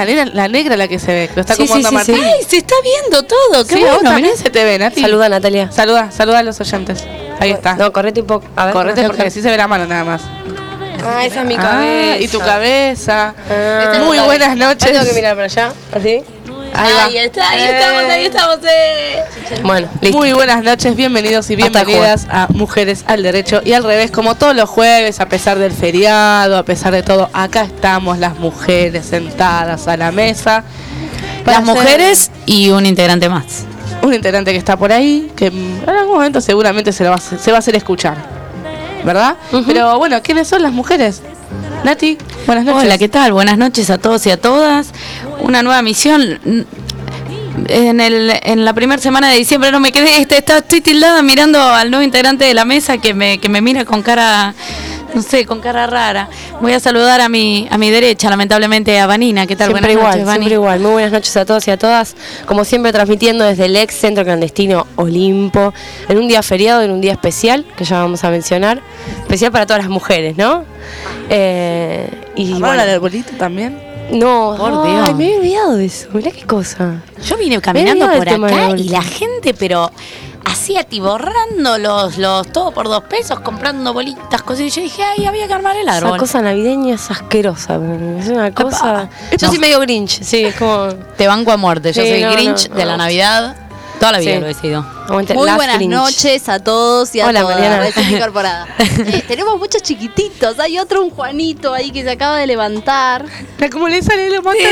la negra la que se ve. Lo está Sí, acomodando sí, Martín. sí. ¡Ay, se está viendo todo! ¡Qué Sí, bueno! vos también mirá. se te ve, Nati. Saluda, Natalia. Saluda a los oyentes. Ahí está. No, correte un poco. A ver. Correte porque así se ve la mano nada más. Ah, esa es mi cabeza. Y tu cabeza. Ah. Muy buenas noches. Tengo que mirar para allá. ¿Así? Ahí va. Ahí estamos. Bueno, listo. Muy buenas noches, bienvenidos y Hasta bienvenidas a Mujeres al Derecho y al Revés, como todos los jueves, a pesar del feriado, a pesar de todo, acá estamos las mujeres sentadas a la mesa. para Las hacer mujeres y un integrante más. un integrante que está por ahí, que en algún momento seguramente se va a hacer escuchar, ¿verdad? Pero bueno, ¿quiénes son las mujeres? Nati, buenas noches. Hola, ¿qué tal? Buenas noches a todos y a todas. Una nueva misión. En la primera semana de diciembre no me quedé, estoy tildada mirando al nuevo integrante de la mesa que me mira con cara, no sé, con cara rara. Voy a saludar a mi derecha, lamentablemente, a Vanina. ¿Qué tal? Siempre Buenas igual, noches, Vani. siempre igual. Muy buenas noches a todos y a todas. Como siempre, transmitiendo desde el ex centro clandestino Olimpo, en un día feriado, en un día especial, que ya vamos a mencionar. Especial para todas las mujeres, ¿no? Y ¿Armaron el arbolito también? no, Por Dios. Ay, me había olvidado de eso. Mirá qué cosa. Yo vine caminando Me he por olvidado del tema acá del y la gente, pero así atiborrando los todo por $2, comprando bolitas, cosas. Y yo dije, ay, había que armar el Esa árbol. cosa navideña es asquerosa. Es una cosa. Yo No. soy medio Grinch, sí, es como. Te banco a muerte. Yo Sí, soy no, Grinch no, de la no. Navidad. Toda la vida Sí. lo he sido. Aguante, Muy las buenas Grinch. noches a todos y a Hola, todas. Mariana. Recién incorporada. Tenemos muchos chiquititos. Hay un Juanito ahí que se acaba de levantar. ¿Cómo le sale lo más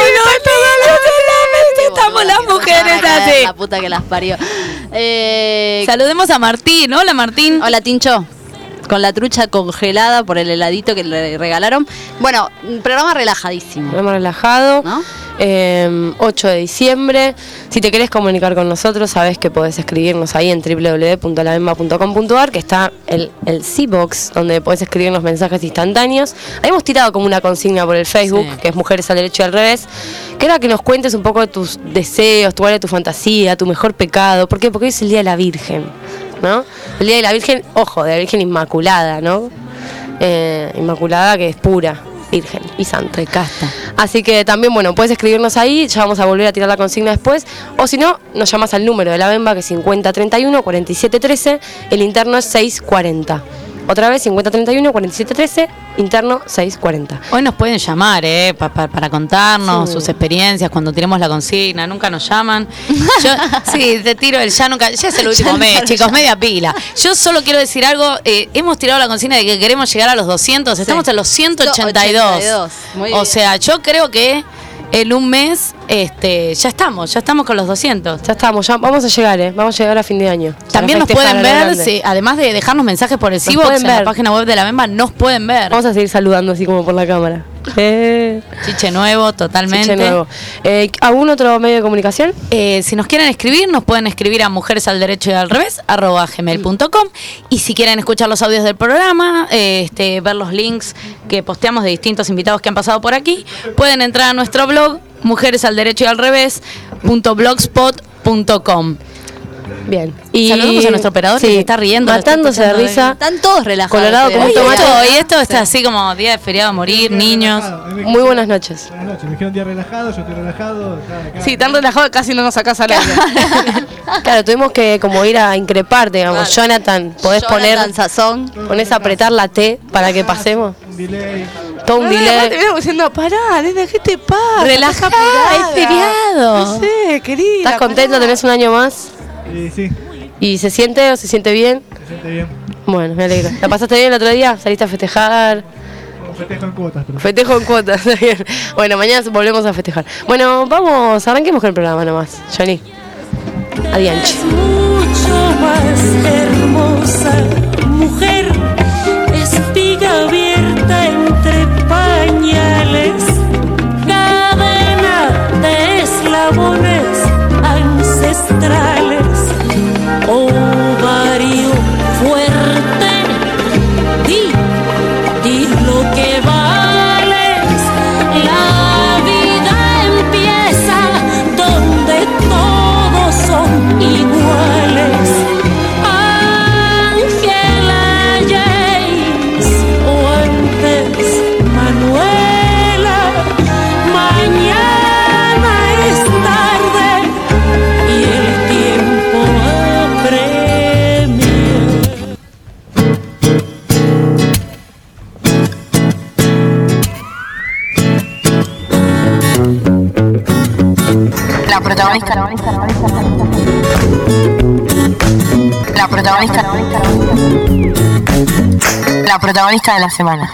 Estamos las mujeres así. La puta que las parió. Saludemos a Martín. Hola, Martín. Hola, Tincho. Con la trucha congelada por el heladito que le regalaron. Bueno, un programa relajadísimo. Programa relajado. ¿No? 8 de diciembre. Si te querés comunicar con nosotros, sabés que podés escribirnos ahí en www.lavemba.com.ar, que está el C-Box, donde podés escribir los mensajes instantáneos. Ahí hemos tirado como una consigna por el Facebook, Sí. que es Mujeres al Derecho y al Revés, que era que nos cuentes un poco de tus deseos, tu área de tu fantasía, tu mejor pecado. ¿Por qué? Porque hoy es el Día de la Virgen, ¿no? El Día de la Virgen, ojo, de la Virgen Inmaculada, ¿no? Inmaculada, que es pura, virgen y santa. Recasta. Así que también, bueno, puedes escribirnos ahí, ya vamos a volver a tirar la consigna después, o si no, nos llamas al número de la Bemba, que es 5031-4713, el interno es 640. Otra vez, 5031-4713, interno 640. Hoy nos pueden llamar, para contarnos Sí. sus experiencias cuando tiremos la consigna. Nunca nos llaman. Sí, te tiro el ya nunca. Ya es el último mes, chicos, media pila. Yo solo quiero decir algo. Hemos tirado la consigna de que queremos llegar a los 200. Estamos en los 182. Muy O bien. sea, yo creo que en un mes ya estamos con los 200. Ya estamos, ya vamos a llegar, vamos a llegar a fin de año. También nos Para pueden festejar a lo ver, grande. sí, además de dejarnos mensajes por el Nos C-Box pueden en la ver. página web de la Bemba, nos pueden ver. Vamos a seguir saludando así como por la cámara. Chiche nuevo, totalmente. Chiche nuevo. ¿Algún otro medio de comunicación? Si nos quieren escribir, nos pueden escribir a mujeresalderecho.y @gmail.com. Y si quieren escuchar los audios del programa, ver los links que posteamos de distintos invitados que han pasado por aquí, pueden entrar a nuestro blog mujeresalderechoyalrevés.blogspot.com. Bien. Saludamos a nuestro operador que se está riendo, lo está matándose de escuchando risa. Están todos relajados. Colorado como un Hoy tomate. Y esto está así como día de feriado a morir, niños. Muy buenas noches. Buenas noches, me dijeron día relajado, yo estoy relajado. Sí, tan relajado que casi no nos sacás al aire. Claro, tuvimos que como ir a increparte, digamos. Claro. Jonathan, ¿podés Jonathan Sazón. ponés a apretar la T para que pasemos? Un delay. Todo un Te delay. venimos diciendo, pará, nena, ¿qué te pasa? Relajá, Estás apurada. es feriado. No sé, querida. ¿Estás contento? pará. ¿Tenés un año más? Sí, ¿Y se siente o se siente bien? se siente bien. Bueno, me alegro. ¿La pasaste bien el otro día? ¿Saliste a festejar? Como festejo en cuotas, pero. Festejo en cuotas. Está bien. Bueno, mañana volvemos a festejar. Bueno, vamos, arranquemos con el programa nomás. Johnny. Adianche. Mucho más hermosa, mujer, espiga abierta entre pañales, cadena de eslabones ancestrales, ovario fuerte, di lo que vales, la vida empieza donde todos son iguales. Ángela protagonista de la semana.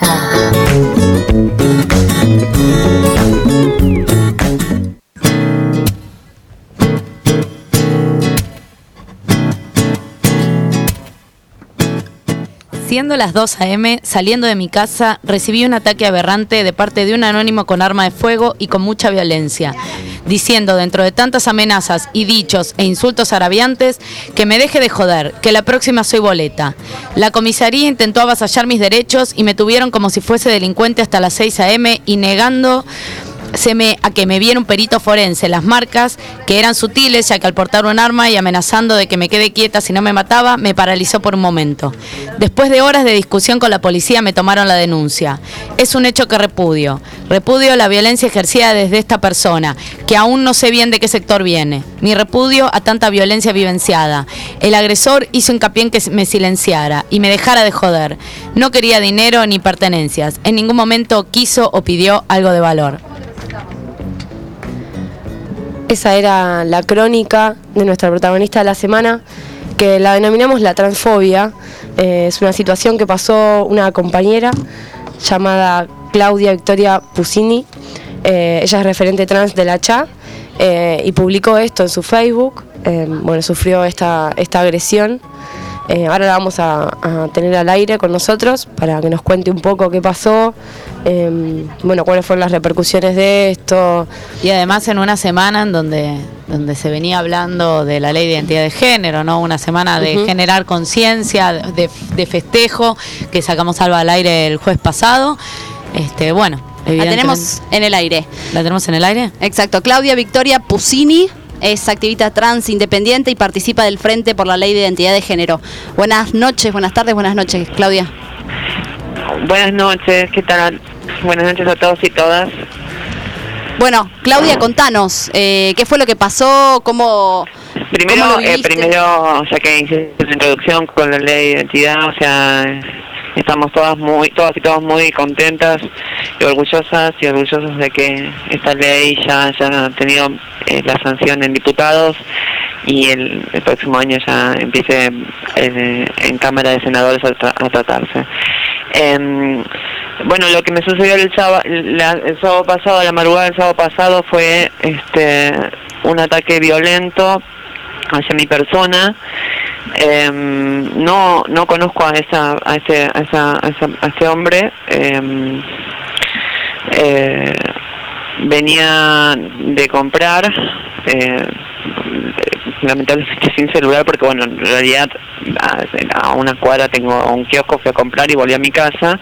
Siendo las 2 a.m., saliendo de mi casa, recibí un ataque aberrante de parte de un anónimo con arma de fuego y con mucha violencia, diciendo dentro de tantas amenazas y dichos e insultos agraviantes que me deje de joder, que la próxima soy boleta. La comisaría intentó avasallar mis derechos y me tuvieron como si fuese delincuente hasta las 6 a.m. y negándoseme a que me viera un perito forense. Las marcas, que eran sutiles, ya que al portar un arma y amenazando de que me quede quieta si no me mataba, me paralizó por un momento. Después de horas de discusión con la policía me tomaron la denuncia. Es un hecho que repudio. Repudio la violencia ejercida desde esta persona, que aún no sé bien de qué sector viene. Mi repudio a tanta violencia vivenciada. El agresor hizo hincapié en que me silenciara y me dejara de joder. No quería dinero ni pertenencias. En ningún momento quiso o pidió algo de valor. Esa era la crónica de nuestra protagonista de la semana, que la denominamos la transfobia. Es una situación que pasó una compañera llamada Claudia Victoria Pusini. Ella es referente trans de la CHA y publicó esto en su Facebook. Sufrió esta agresión. Ahora la vamos a tener al aire con nosotros para que nos cuente un poco qué pasó, cuáles fueron las repercusiones de esto. Y además en una semana en donde se venía hablando de la ley de identidad de género, ¿no? Una semana de generar conciencia, de festejo, que sacamos algo al aire el jueves pasado. La tenemos en el aire. ¿La tenemos en el aire? Exacto, Claudia Victoria Pusini. Es activista trans independiente y participa del Frente por la Ley de Identidad de Género. Buenas noches, buenas tardes, buenas noches, Claudia. Buenas noches, ¿qué tal? Buenas noches a todos y todas. Bueno, Claudia, contanos, ¿qué fue lo que pasó? ¿Cómo lo viviste? Primero, ya que hice la introducción con la Ley de Identidad, o sea, estamos todas y todos muy contentas y orgullosas de que esta ley ya ha tenido la sanción en diputados y el próximo año ya empiece en Cámara de Senadores a tratarse. Lo que me sucedió el sábado pasado, la madrugada del sábado pasado, fue un ataque violento hacia mi persona. No conozco a ese hombre. Venía de comprar, lamentablemente sin celular, porque en realidad a una cuadra tengo un kiosco, fui a comprar y volví a mi casa.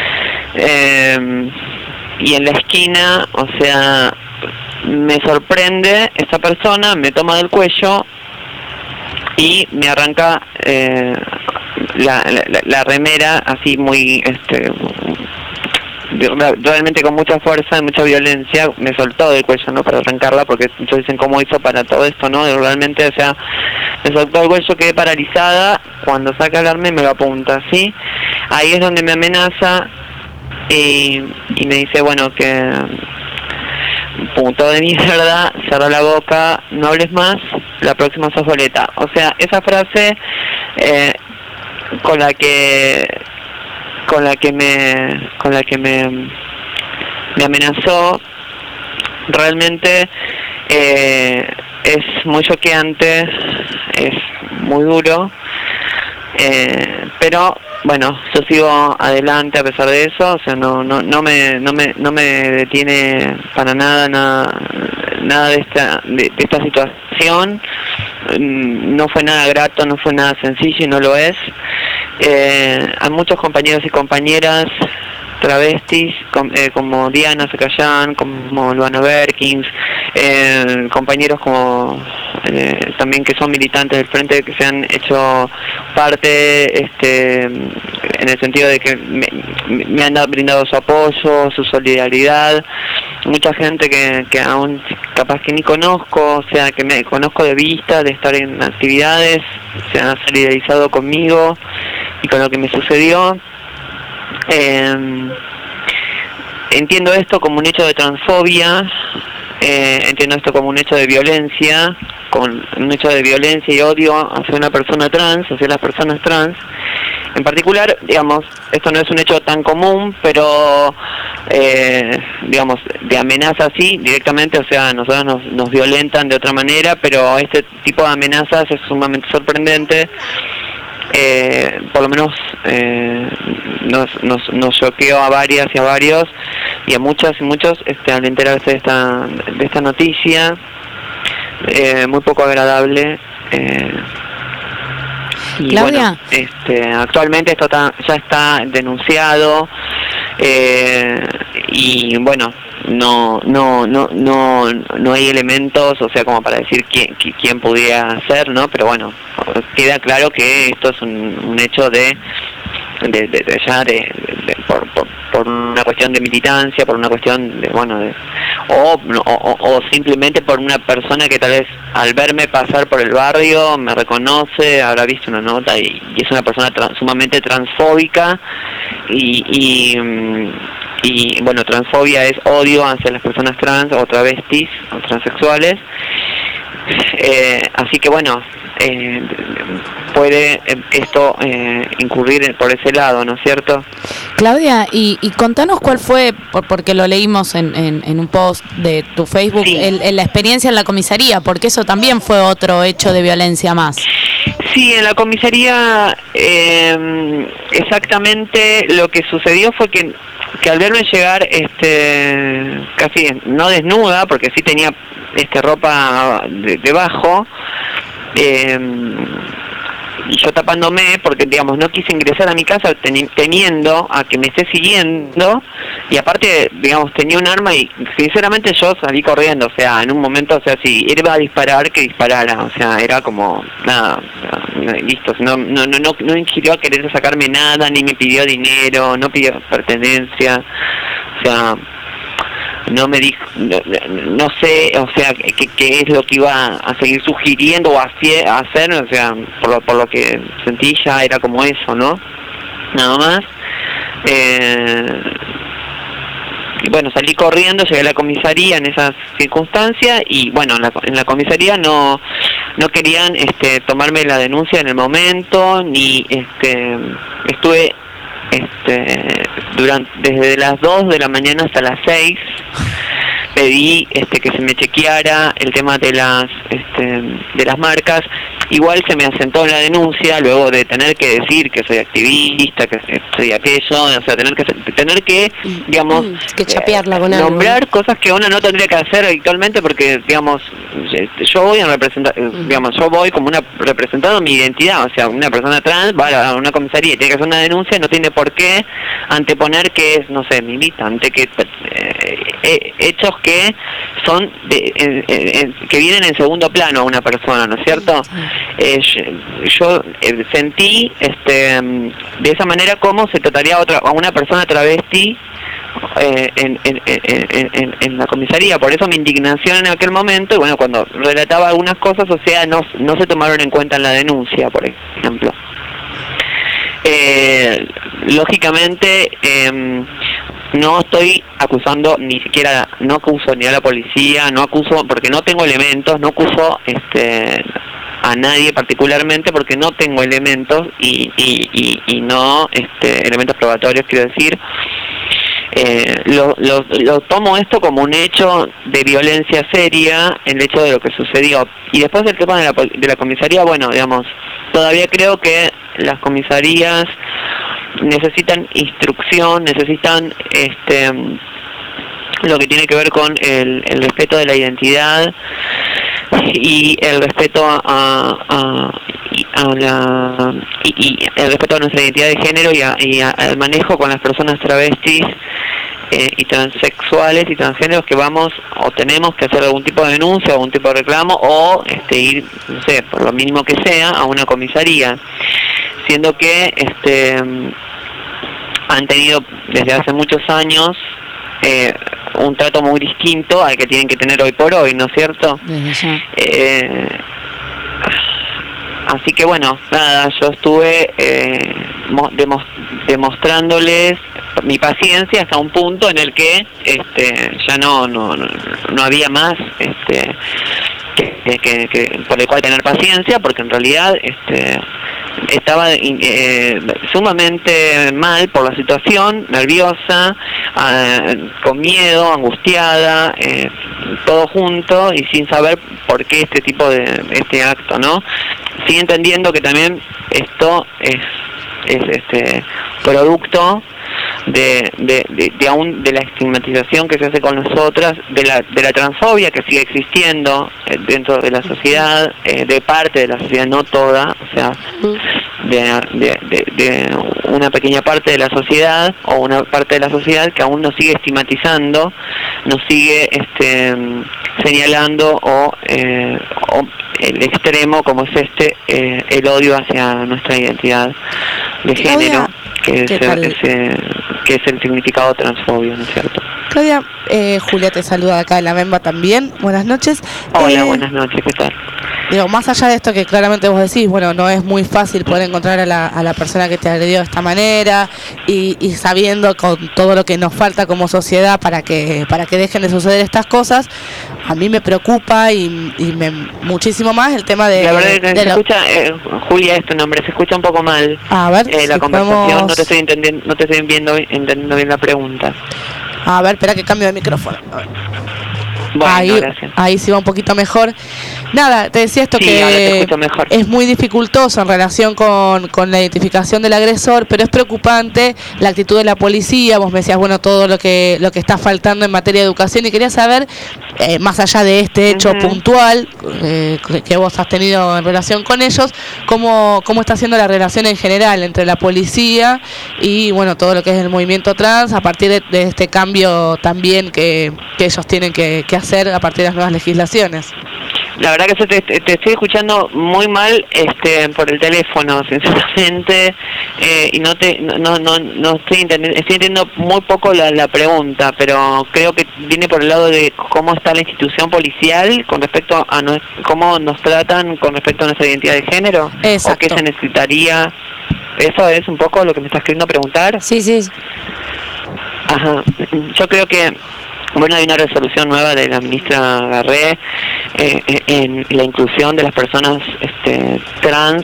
Y en la esquina, o sea, me sorprende esta persona, me toma del cuello y me arranca la remera así muy realmente con mucha fuerza y mucha violencia. Me soltó del cuello, ¿no? Para arrancarla, porque muchos dicen cómo hizo para todo esto, ¿no? Realmente, o sea, me soltó el cuello, quedé paralizada. Cuando saca el arma me lo apunta, ¿sí? Ahí es donde me amenaza y me dice, que puto de mierda, cerra la boca, no hables más, la próxima sos boleta. O sea, esa frase con la que me amenazó, realmente es muy choqueante, es muy duro, pero yo sigo adelante a pesar de eso. O sea, no me detiene para nada de esta situación. No fue nada grato, no fue nada sencillo y no lo es. Hay muchos compañeros y compañeras travestis, como Diana Zacayán, como Luana Berkins, compañeros como también que son militantes del Frente, que se han hecho parte en el sentido de que me han brindado su apoyo, su solidaridad. Mucha gente que aún capaz que ni conozco, o sea, que me conozco de vista, de estar en actividades, se han solidarizado conmigo y con lo que me sucedió. Entiendo esto como un hecho de transfobia, entiendo esto como un hecho de violencia, y odio hacia una persona trans, hacia las personas trans. En particular, digamos, esto no es un hecho tan común, pero, digamos, de amenaza sí, directamente, o sea, nosotros nos violentan de otra manera, pero este tipo de amenazas es sumamente sorprendente. Por lo menos nos choqueó a varias y a varios, y a muchas y muchos al enterarse de esta noticia, muy poco agradable. Y Claudia. bueno, actualmente esto ya está denunciado, y bueno, no hay elementos, o sea, como para decir quién pudiera hacer, ¿no? Pero bueno, queda claro que esto es un hecho por una cuestión de militancia, por una cuestión o simplemente por una persona que tal vez al verme pasar por el barrio me reconoce, habrá visto una nota y es una persona sumamente transfóbica y bueno, transfobia es odio hacia las personas trans o travestis o transexuales, así que bueno, puede esto incurrir por ese lado, ¿no es cierto? Claudia, y contanos cuál fue, porque lo leímos en un post de tu Facebook, Sí. la experiencia en la comisaría, porque eso también fue otro hecho de violencia más. Sí, en la comisaría exactamente lo que sucedió fue que al verme llegar casi no desnuda, porque sí tenía ropa debajo, y yo tapándome porque, digamos, no quise ingresar a mi casa temiendo a que me esté siguiendo, y aparte, digamos, tenía un arma y sinceramente yo salí corriendo, o sea, en un momento, o sea, si iba a disparar, que disparara, o sea, era como, nada, listo, no ingirió a querer sacarme nada, ni me pidió dinero, no pidió pertenencia, o sea, no me dijo, no sé, o sea, qué es lo que iba a seguir sugiriendo o a hacer, o sea, por lo que sentí ya era como eso, ¿no? Nada más. Y bueno, salí corriendo, llegué a la comisaría en esas circunstancias y bueno, en la comisaría no querían tomarme la denuncia en el momento, ni estuve desde las 2 de la mañana hasta las 6 pedí que se me chequeara el tema de las marcas. Igual se me asentó en la denuncia luego de tener que decir que soy activista, que soy aquello, o sea, tener que digamos, que chapearla con algo, nombrar cosas que uno no tendría que hacer habitualmente, porque digamos, yo voy a representar, digamos, yo voy como representando mi identidad, o sea, una persona trans va a una comisaría y tiene que hacer una denuncia, no tiene por qué anteponer que es, no sé, militante, que hechos que son que vienen en segundo plano a una persona, ¿no es cierto? Yo sentí de esa manera cómo se trataría a una persona travesti en la comisaría. Por eso mi indignación en aquel momento, y bueno, cuando relataba algunas cosas, o sea, no se tomaron en cuenta en la denuncia, por ejemplo. Lógicamente no estoy acusando ni siquiera, no acuso ni a la policía, no acuso porque no tengo elementos, no acuso a nadie particularmente porque no tengo elementos y no elementos probatorios, quiero decir. Lo tomo esto como un hecho de violencia seria, el hecho de lo que sucedió. Y después el tema de la comisaría, bueno, digamos, todavía creo que las comisarías necesitan instrucción, necesitan lo que tiene que ver con el respeto de la identidad y el respeto y el respeto a nuestra identidad de género y al manejo con las personas travestis y transexuales y transgéneros, que vamos o tenemos que hacer algún tipo de denuncia, algún tipo de reclamo o ir, no sé, por lo mínimo que sea, a una comisaría, siendo que han tenido desde hace muchos años un trato muy distinto al que tienen que tener hoy por hoy, ¿no es cierto? Así que bueno, nada, yo estuve demostrándoles mi paciencia hasta un punto en el que ya no había más que por el cual tener paciencia, porque en realidad estaba sumamente mal por la situación, nerviosa, con miedo, angustiada, todo junto y sin saber por qué este acto, ¿no? Sí, entendiendo que también esto es producto de la estigmatización que se hace con nosotras, de la transfobia que sigue existiendo dentro de la sociedad, de parte de la sociedad, no toda, o sea, de una pequeña parte de la sociedad, o una parte de la sociedad que aún nos sigue estigmatizando, nos sigue señalando o el extremo como es el odio hacia nuestra identidad de género, que es el significado transfobio, ¿no es cierto? Claudia, Julia te saluda acá de la Memba también. Buenas noches. Hola, buenas noches, ¿qué tal? Digo, más allá de esto que claramente vos decís, bueno, no es muy fácil poder encontrar a la persona que te agredió de esta manera y sabiendo con todo lo que nos falta como sociedad para que dejen de suceder estas cosas, a mí me preocupa y muchísimo más el tema de... La verdad es que se escucha, Julia es tu nombre, se escucha un poco mal. A ver, la si conversación, podemos... no te estoy entendiendo bien la pregunta. A ver, espera que cambio de micrófono. A ver. Bueno, gracias. Ahí sí va un poquito mejor. Nada, te decía esto, sí, que ahora te escucho mejor. Es muy dificultoso en relación con la identificación del agresor, pero es preocupante la actitud de la policía. Vos me decías, bueno, todo lo que está faltando en materia de educación, y quería saber, más allá de este hecho puntual que vos has tenido en relación con ellos, cómo está siendo la relación en general entre la policía y, bueno, todo lo que es el movimiento trans a partir de este cambio también que ellos tienen que hacer a partir de las nuevas legislaciones. La verdad que te estoy escuchando muy mal por el teléfono, sinceramente, y no estoy entendiendo muy poco la pregunta, pero creo que viene por el lado de cómo está la institución policial con respecto a cómo nos tratan con respecto a nuestra identidad de género. Exacto. O qué se necesitaría. ¿Eso es un poco lo que me estás queriendo preguntar? Sí. Ajá. Yo creo que bueno, hay una resolución nueva de la ministra Garré en la inclusión de las personas trans,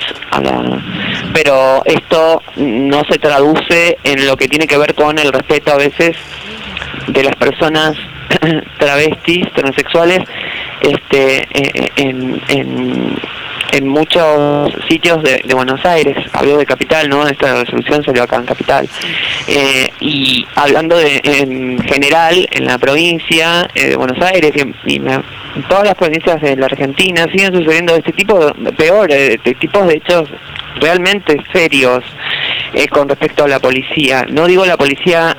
pero esto no se traduce en lo que tiene que ver con el respeto a veces de las personas travestis, transexuales, en muchos sitios de Buenos Aires. Hablo de Capital, ¿no? Esta resolución salió acá en Capital. Y hablando en general, en la provincia de Buenos Aires y en todas las provincias de la Argentina siguen sucediendo este tipo de tipos de hechos realmente serios con respecto a la policía. No digo la policía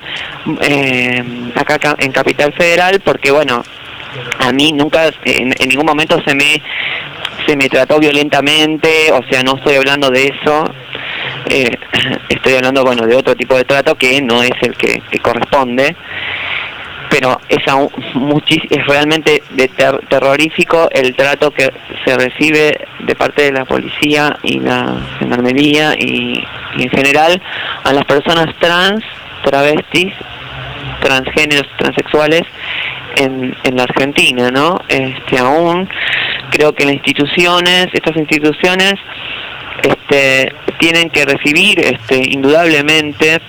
acá en Capital Federal porque, bueno, a mí nunca en ningún momento se me trató violentamente, o sea, no estoy hablando de eso, estoy hablando, bueno, de otro tipo de trato que no es el que corresponde, pero es realmente terrorífico el trato que se recibe de parte de la policía y la gendarmería y en general a las personas trans, travestis, transgéneros, transexuales en la Argentina, ¿no? Aún creo que estas instituciones tienen que recibir indudablemente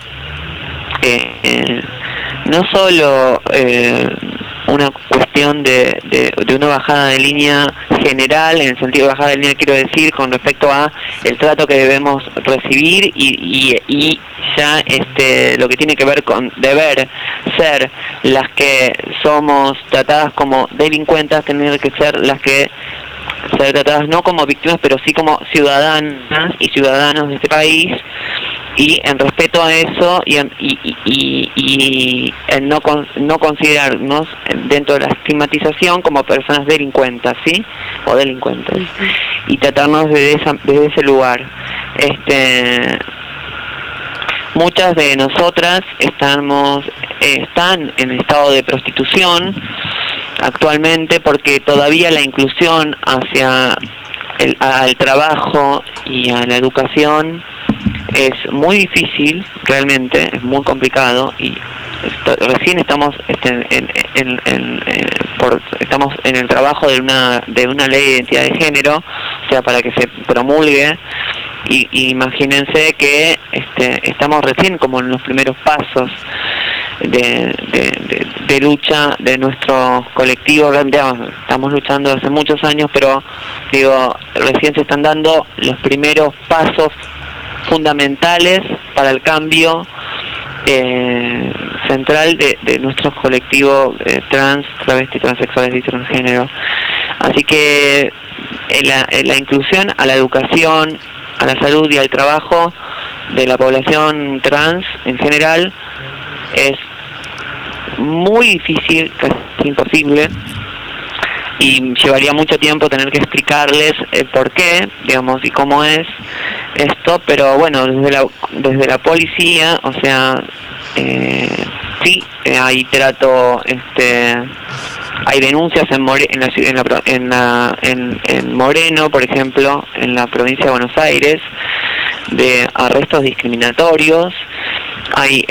no solo una cuestión de una bajada de línea general, en el sentido de bajada de línea quiero decir con respecto a el trato que debemos recibir y ya lo que tiene que ver con deber ser las que somos tratadas como delincuentes, tener que ser las que ser tratadas no como víctimas pero sí como ciudadanas y ciudadanos de este país, y en respeto a eso y en no considerarnos dentro de la estigmatización como personas delincuentes, ¿sí? O delincuentes, y tratarnos desde ese lugar. Muchas de nosotras están en estado de prostitución actualmente porque todavía la inclusión hacia al trabajo y a la educación es muy difícil, realmente, es muy complicado y recién estamos estamos en el trabajo de una ley de identidad de género, o sea, para que se promulgue. Y imagínense que estamos recién como en los primeros pasos de lucha de nuestro colectivo. Estamos luchando hace muchos años, pero digo, recién se están dando los primeros pasos fundamentales para el cambio central de nuestros colectivos trans, travestis, transexuales y transgénero. Así que la inclusión a la educación, a la salud y al trabajo de la población trans en general es muy difícil, casi imposible, y llevaría mucho tiempo tener que explicarles por qué, digamos, y cómo es esto, pero bueno, desde la policía, o sea, sí, hay trato, hay denuncias en Moreno, por ejemplo, en la provincia de Buenos Aires, de arrestos discriminatorios. Hay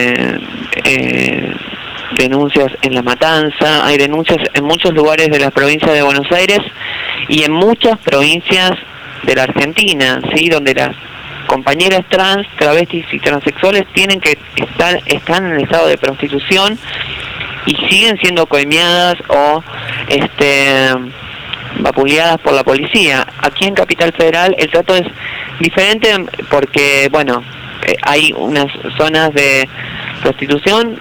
denuncias en La Matanza, hay denuncias en muchos lugares de la provincia de Buenos Aires y en muchas provincias de la Argentina, ¿sí? Donde las compañeras trans, travestis y transexuales están en el estado de prostitución y siguen siendo coimeadas o vapuleadas por la policía. Aquí en Capital Federal el trato es diferente porque, bueno, hay unas zonas de prostitución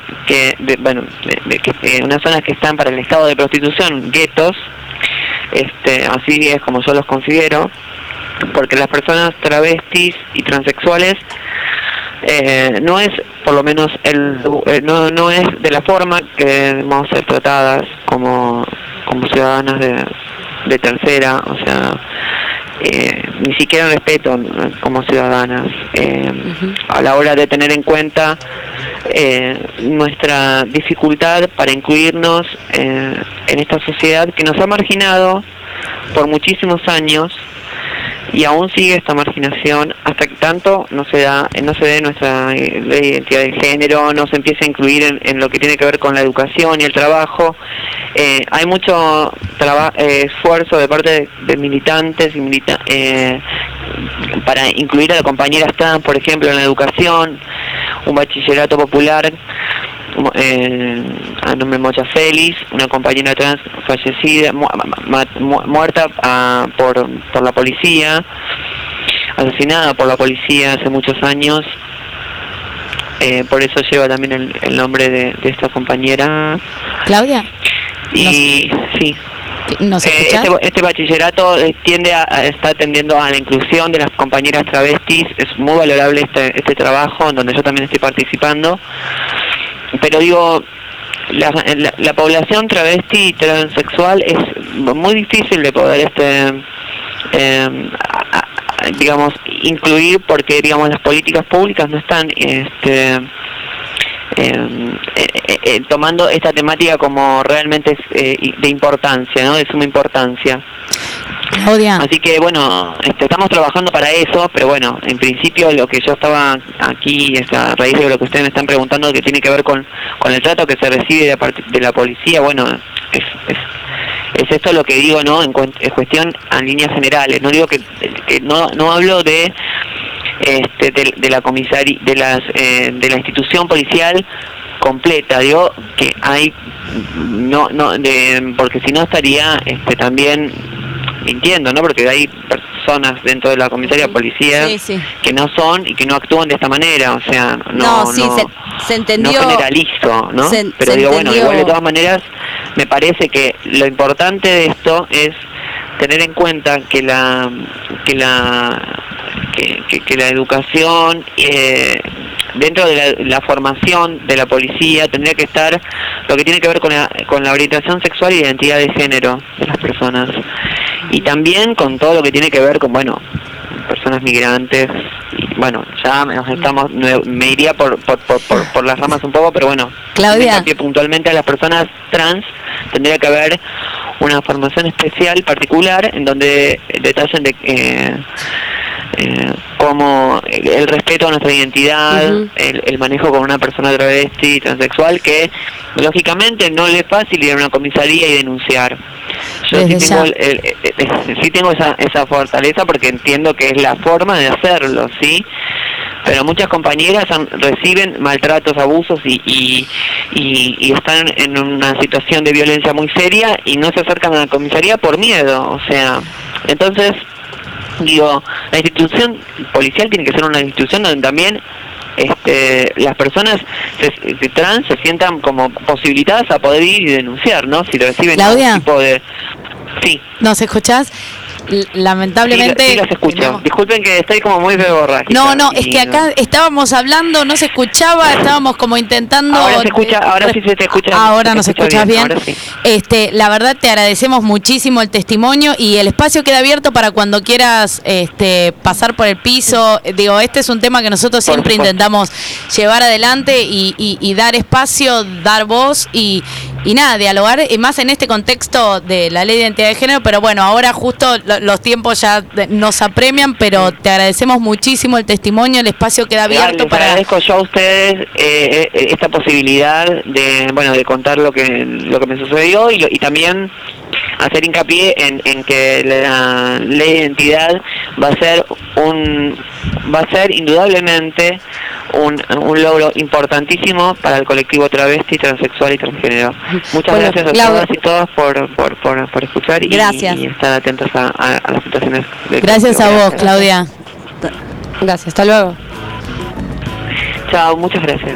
unas zonas que están para el estado de prostitución, guetos, así es como yo los considero, porque las personas travestis y transexuales no es, por lo menos, no es de la forma que debemos ser tratadas como ciudadanas de tercera, o sea, ni siquiera respeto como ciudadanas a la hora de tener en cuenta nuestra dificultad para incluirnos en esta sociedad que nos ha marginado por muchísimos años y aún sigue esta marginación hasta que tanto no se dé nuestra ley de identidad de género, no se empiece a incluir en lo que tiene que ver con la educación y el trabajo. Hay mucho esfuerzo de parte de militantes para incluir a las compañeras trans, por ejemplo, en la educación, un bachillerato popular a nombre de Mocha Félix, una compañera trans fallecida, muerta por la policía, asesinada por la policía hace muchos años. Por eso lleva también el nombre de esta compañera. Claudia. Y sí. ¿Nos escuchás? Este bachillerato está tendiendo a la inclusión de las compañeras travestis. Es muy valorable este trabajo en donde yo también estoy participando. Pero digo, la población travesti y transexual es muy difícil de poder digamos, incluir, porque digamos las políticas públicas no están tomando esta temática como realmente de importancia, ¿no? De suma importancia. Claudia. Así que bueno, estamos trabajando para eso, pero bueno, en principio lo que yo estaba aquí, a raíz de lo que ustedes me están preguntando, que tiene que ver con el trato que se recibe de la policía, bueno, es esto lo que digo, ¿no? En cuestión a líneas generales. No digo que no hablo de la comisaría, de la institución policial completa. Digo que hay porque si no estaría también mintiendo, ¿no? Porque hay personas dentro de la comisaría de policía que no son y que no actúan de esta manera, o sea, se entendió. No generalizo, ¿no? Pero digo, bueno, igual de todas maneras me parece que lo importante de esto es tener en cuenta que la educación dentro de la formación de la policía tendría que estar lo que tiene que ver con la orientación sexual y identidad de género de las personas, y también con todo lo que tiene que ver con, bueno, personas migrantes. Y bueno, ya me iría por las ramas un poco, pero bueno, Claudia, que puntualmente a las personas trans tendría que haber una formación especial particular en donde detallen como el respeto a nuestra identidad, el manejo con una persona travesti, transexual, que lógicamente no le es fácil ir a una comisaría y denunciar. Yo sí tengo esa fortaleza porque entiendo que es la forma de hacerlo, ¿sí? Pero muchas compañeras reciben maltratos, abusos y están en una situación de violencia muy seria y no se acercan a la comisaría por miedo. O sea, entonces, digo, la institución policial tiene que ser una institución donde también las personas trans se sientan como posibilitadas a poder ir y denunciar, ¿no? Si reciben Claudia, algún tipo de... Sí. ¿Nos escuchás? Lamentablemente... Sí, las escucho. Disculpen que estoy como muy verborrágica. No, es que acá estábamos hablando, no se escuchaba, estábamos como intentando... Ahora se escucha, ahora sí se te escucha. Ahora nos escuchas bien. Ahora sí. La verdad te agradecemos muchísimo el testimonio y el espacio queda abierto para cuando quieras pasar por el piso. Digo, este es un tema que nosotros siempre intentamos llevar adelante y dar espacio, dar voz y nada, dialogar, y más en este contexto de la ley de identidad de género, pero bueno, ahora justo los tiempos ya nos apremian, pero te agradecemos muchísimo el testimonio, el espacio queda abierto Les agradezco yo a ustedes esta posibilidad de contar lo que me sucedió y también hacer hincapié en que la ley de identidad va a ser indudablemente un logro importantísimo para el colectivo travesti, transexual y transgénero. Muchas gracias a todas y todos por escuchar y estar atentos a las situaciones. Gracias a vos, Claudia. Gracias, hasta luego. Chao, muchas gracias.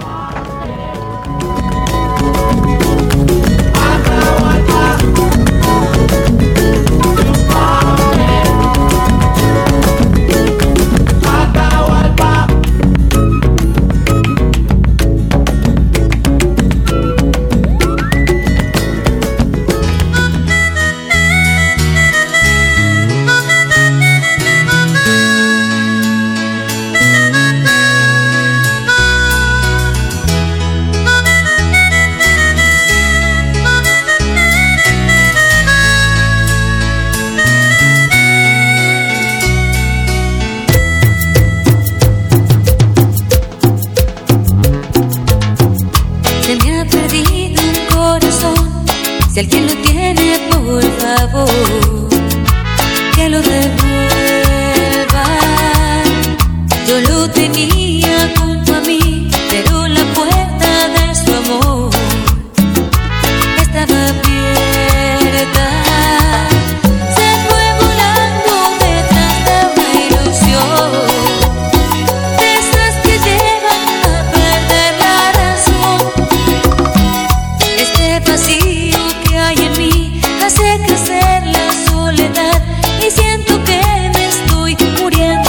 Si alguien lo tiene, por favor, que lo devuelva. Yo lo tenía junto a mí, pero la puerta de su amor estaba abierta. Se fue volando detrás de una ilusión, de esas que llevan a perder la razón. Este vacío hay en mí hace crecer la soledad y siento que me estoy muriendo.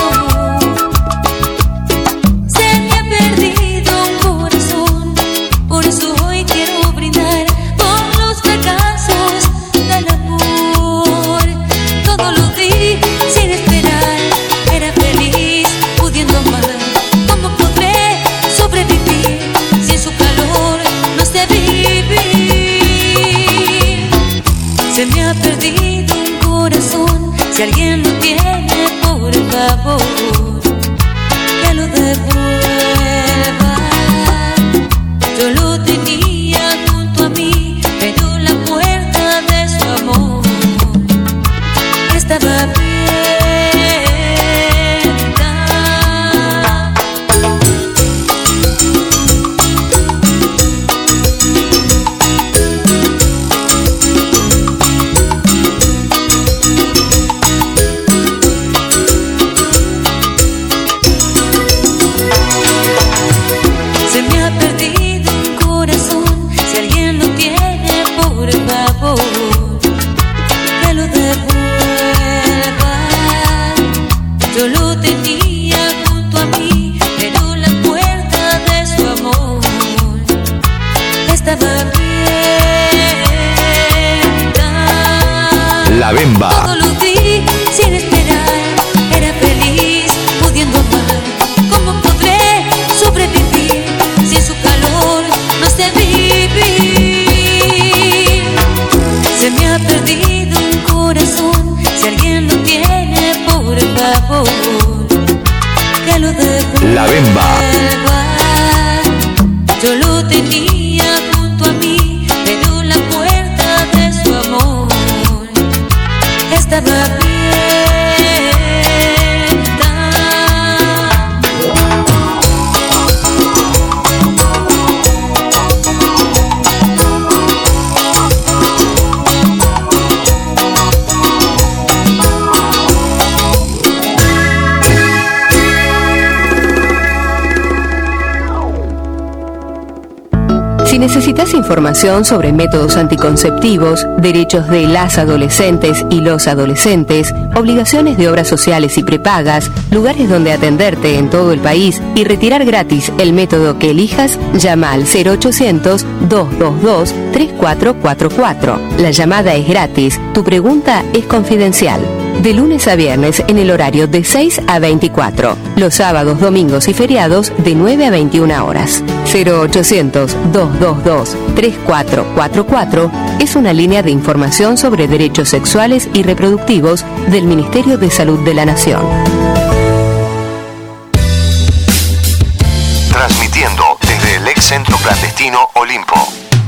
Se me ha perdido un corazón, por eso hoy quiero brindar por los fracasos del amor. Todo lo di sin esperar, era feliz pudiendo amar. ¿Cómo podré sobrevivir sin su calor? No sé vivir. Se me ha perdido un corazón, si alguien lo tiene, por favor, que lo devuelva. Yo lo tenía junto a mí, pero la puerta de su amor estaba abierta. Se me ha perdido un corazón, si alguien lo tiene, por favor, que lo devuelva. Yo lo tenía junto a mí, pero la puerta de su amor estaba abierta. La Bemba. Todo lo di sin esperar, era feliz pudiendo amar. ¿Cómo podré sobrevivir sin su calor? No sé vivir. Se me ha perdido un corazón, si alguien lo tiene, por favor, La Bemba. Yo lo tenía junto a mí, pero la puerta de su amor estaba abierta. Si necesitas información sobre métodos anticonceptivos, derechos de las adolescentes y los adolescentes, obligaciones de obras sociales y prepagas, lugares donde atenderte en todo el país y retirar gratis el método que elijas, llama al 0800-222-3444. La llamada es gratis, tu pregunta es confidencial. De lunes a viernes en el horario de 6 a 24. Los sábados, domingos y feriados de 9 a 21 horas. 0800-222-3444 es una línea de información sobre derechos sexuales y reproductivos del Ministerio de Salud de la Nación. Transmitiendo desde el ex centro clandestino Olimpo.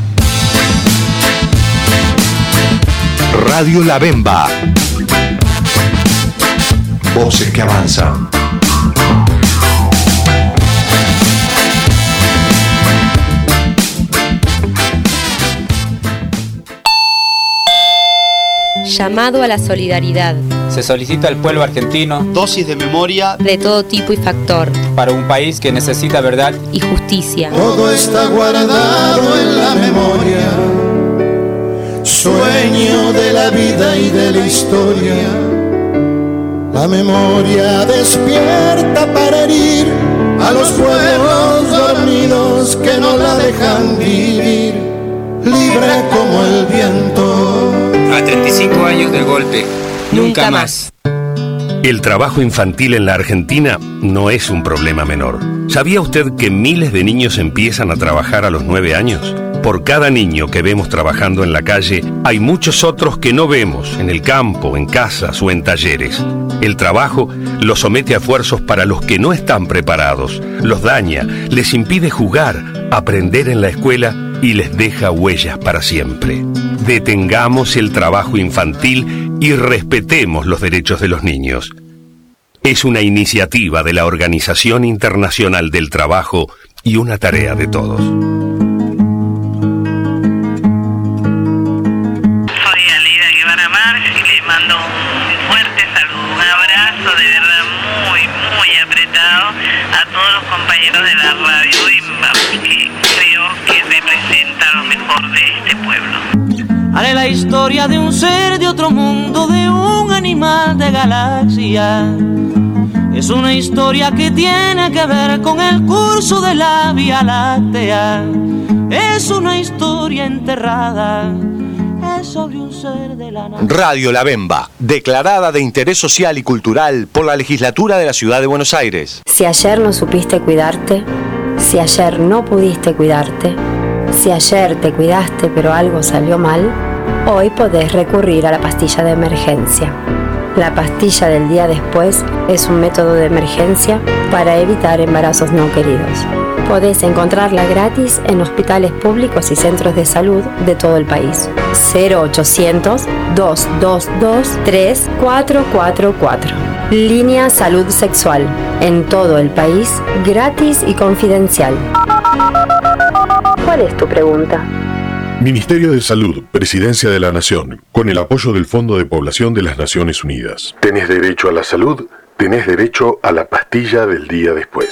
Radio La Bemba. Voces que avanzan. Llamado a la solidaridad. Se solicita al pueblo argentino dosis de memoria de todo tipo y factor para un país que necesita verdad y justicia. Todo está guardado en la memoria, sueño de la vida y de la historia. La memoria despierta para herir a los pueblos dormidos que no la dejan vivir, libre como el viento. A 35 años del golpe, nunca más. El trabajo infantil en la Argentina no es un problema menor. ¿Sabía usted que miles de niños empiezan a trabajar a los 9 años? Por cada niño que vemos trabajando en la calle, hay muchos otros que no vemos en el campo, en casas o en talleres. El trabajo los somete a esfuerzos para los que no están preparados, los daña, les impide jugar, aprender en la escuela y les deja huellas para siempre. Detengamos el trabajo infantil y respetemos los derechos de los niños. Es una iniciativa de la Organización Internacional del Trabajo y una tarea de todos. Mando un fuerte saludo, un abrazo de verdad muy apretado a todos los compañeros de la radio Bemba, que creo que representa lo mejor de este pueblo. Haré la historia de un ser de otro mundo, de un animal de galaxia. Es una historia que tiene que ver con el curso de la Vía Láctea. Es una historia enterrada sobre un ser de la naturaleza. Radio La Bemba, declarada de interés social y cultural por la Legislatura de la Ciudad de Buenos Aires. Si ayer no supiste cuidarte, si ayer no pudiste cuidarte, si ayer te cuidaste pero algo salió mal, hoy podés recurrir a la pastilla de emergencia. La pastilla del día después es un método de emergencia para evitar embarazos no queridos. Podés encontrarla gratis en hospitales públicos y centros de salud de todo el país. 0800-222-3444. Línea Salud Sexual. En todo el país, gratis y confidencial. ¿Cuál es tu pregunta? Ministerio de Salud, Presidencia de la Nación, con el apoyo del Fondo de Población de las Naciones Unidas. ¿Tenés derecho a la salud? Tenés derecho a la pastilla del día después.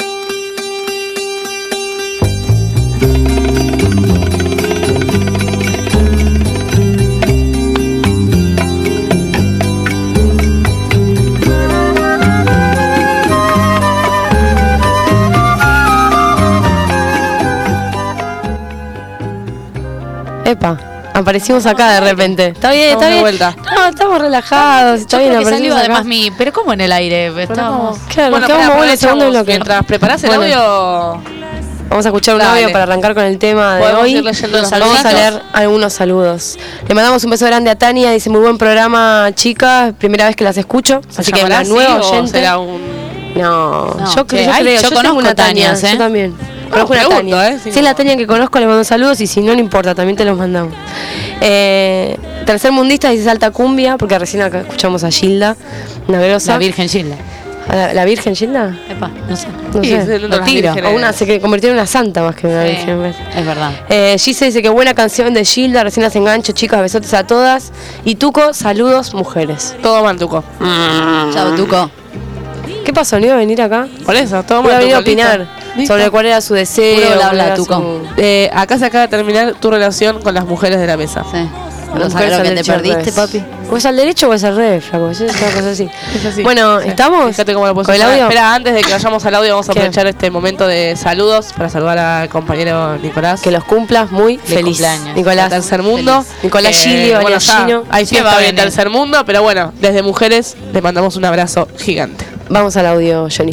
Epa, aparecimos acá de repente. Está bien, está bien. Vuelta. No, estamos relajados. Está bien, salió además pero ¿cómo en el aire? Estábamos. Claro, bueno, nos quedamos en el segundo bloque. Mientras preparás el audio. Vamos a escuchar un audio para arrancar con el tema de hoy. Vamos a leer algunos saludos. Le mandamos un beso grande a Tania, dice muy buen programa, chicas, primera vez que las escucho. Así que la nueva oyente. Será No, No, yo che, creo, ay, yo tengo conozco una Tania, Tanias, ¿eh? yo también. Conozco una pregunto, Tania. si Si es la Tania que conozco, le mando saludos y si no, no importa, también te los mandamos. Tercer mundista dice Salta Cumbia, porque recién acá escuchamos a Gilda, una grosa. La Virgen Gilda. ¿La Virgen Gilda? Epa, no sé. No Sí, sé. es de las Tiro. vírgenes. O una, se convirtió en una santa más que una Sí, virgen. ¿ves? es verdad. Gise dice que buena canción de Gilda, recién las engancho, chicas, besotes a todas. Y Tuco, saludos, mujeres. Todo mal, Tuco. Chao, Tuco. ¿Qué pasó? ¿No iba a venir acá? Por eso, todo Iba mal. a venir a Tuco, opinar ¿listo? sobre cuál era su deseo. Puro bla, cuál bla, era Tuco. su- Acá se acaba de terminar tu relación con las mujeres de la mesa. Sí. No Las sabes mujeres lo que al te derecho al perdiste, revés. papi. O es al derecho o es al revés, flaco. Es una cosa así. Es así. Bueno, Sí. ¿estamos? Fíjate cómo lo puedes ¿Con el usar. audio? Espera, antes de que vayamos al audio, vamos a ¿Qué? aprovechar este momento de saludos para saludar al compañero Nicolás. Que los cumplas muy feliz. cumpleaños. Nicolás. Del Tercer Mundo. Nicolás Gili, bueno, alias ya Gino. hay ¿Qué fiesta va a hoy en venir? Tercer Mundo, pero bueno, desde mujeres le mandamos un abrazo gigante. Vamos al audio, Johnny.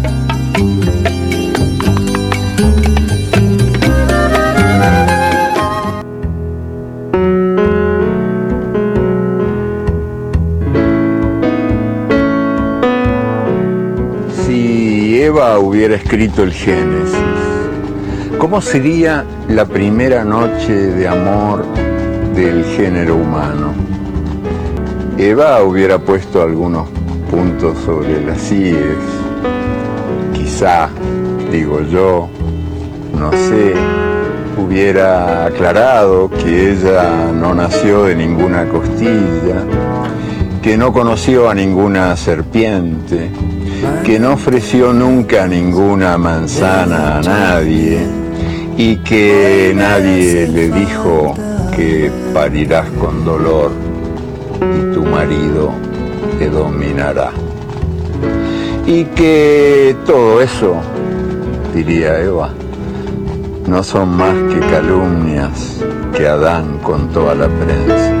Si Eva hubiera escrito el Génesis, ¿cómo sería la primera noche de amor del género humano? Eva hubiera puesto algunos puntos sobre las IES, quizá, digo yo, no sé, hubiera aclarado que ella no nació de ninguna costilla, que no conoció a ninguna serpiente, que no ofreció nunca ninguna manzana a nadie y que nadie le dijo que parirás con dolor y tu marido te dominará. Y que todo eso, diría Eva, no son más que calumnias que Adán contó a la prensa.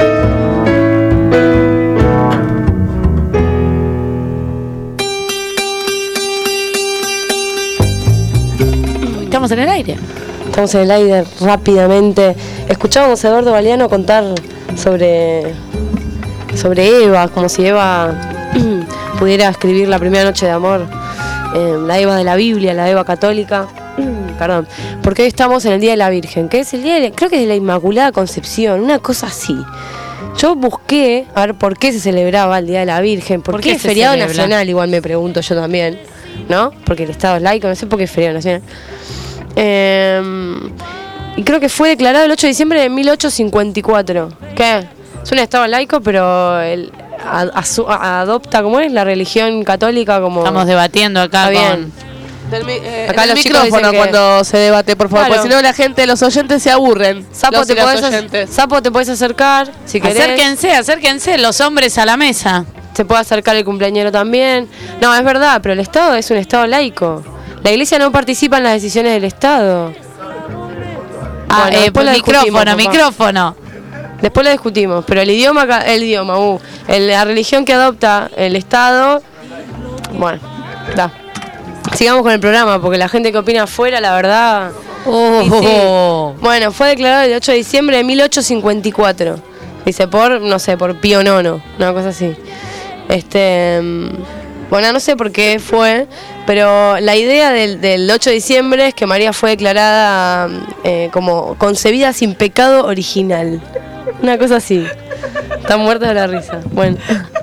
Estamos en el aire. Estamos en el aire rápidamente. Escuchábamos a Eduardo Galeano contar sobre Eva, como si Eva pudiera escribir la primera noche de amor, la Eva de la Biblia, la Eva católica. Perdón, porque hoy estamos en el Día de la Virgen, que es el día creo que es de la Inmaculada Concepción, una cosa así. Yo busqué a ver por qué se celebraba el Día de la Virgen, por qué es se feriado celebra? nacional, igual me pregunto yo también, ¿no? Porque el Estado es laico, no sé por qué es feriado nacional. Y creo que fue declarado el 8 de diciembre de 1854. ¿Qué? Es un Estado laico, pero adopta, ¿cómo es? La religión católica como... Estamos debatiendo acá Está con... bien. Acá los el chicos micrófono dicen que- cuando se debate, por favor, Claro. porque si no la gente, los oyentes se aburren. Sapo, Los y te las podés oyentes. Sapo, te podés acercar, si querés. Acérquense, los hombres a la mesa. Se puede acercar el cumpleañero también. No, es verdad, pero el Estado es un Estado laico. La Iglesia no participa en las decisiones del Estado. Bueno, después lo discutimos, micrófono, papá. micrófono. Después lo discutimos, pero el idioma, la religión que adopta el Estado, bueno, da. Sigamos con el programa, porque la gente que opina afuera, la verdad... Oh. y sí. Bueno, fue declarado el 8 de diciembre de 1854. Dice, por Pío IX, una cosa así. Bueno, no sé por qué fue, pero la idea del 8 de diciembre es que María fue declarada como concebida sin pecado original. Una cosa así. Están muertos de la risa. Bueno.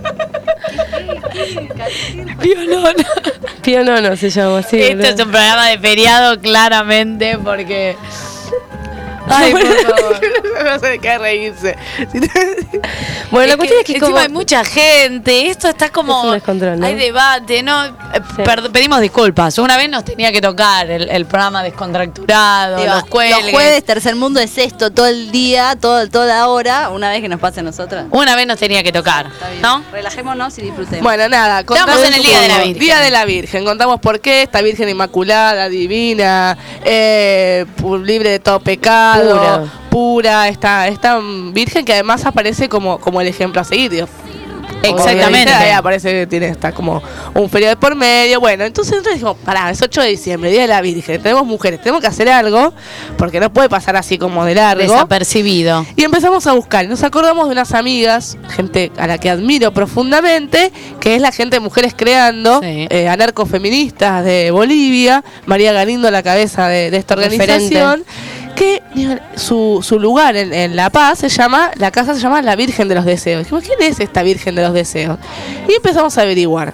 Pío IX se llama así. Esto es un programa de feriado claramente porque... Ay, por favor. No se deja de reírse. Bueno, la cuestión es que encima como... hay mucha gente, esto está como... Es un descontrol, ¿no? Hay debate, ¿no? Pedimos disculpas. Una vez nos tenía que tocar el programa descontracturado, Digo, los cuelgues. los jueves, Tercer Mundo es esto, todo el día, toda hora, una vez que nos pase a nosotras. Una vez nos tenía que tocar, ¿no? Relajémonos y disfrutemos. Bueno, nada, Estamos en el Día de la Virgen. Día de la Virgen. Contamos por qué esta Virgen Inmaculada, divina, libre de todo pecado, pura, esta Virgen que además aparece como el ejemplo a seguir. Dios. Exactamente. Ahí aparece que está como un feriado de por medio. Bueno, entonces nosotros dijimos, pará, es 8 de diciembre, Día de la Virgen, tenemos mujeres, tenemos que hacer algo, porque no puede pasar así como de largo. Desapercibido. Y empezamos a buscar, y nos acordamos de unas amigas, gente a la que admiro profundamente, que es la gente de Mujeres Creando, anarcofeministas de Bolivia, María Galindo a la cabeza de esta organización, que su lugar en La Paz la casa se llama La Virgen de los Deseos. Dijimos, ¿quién es esta Virgen de los Deseos? Y empezamos a averiguar.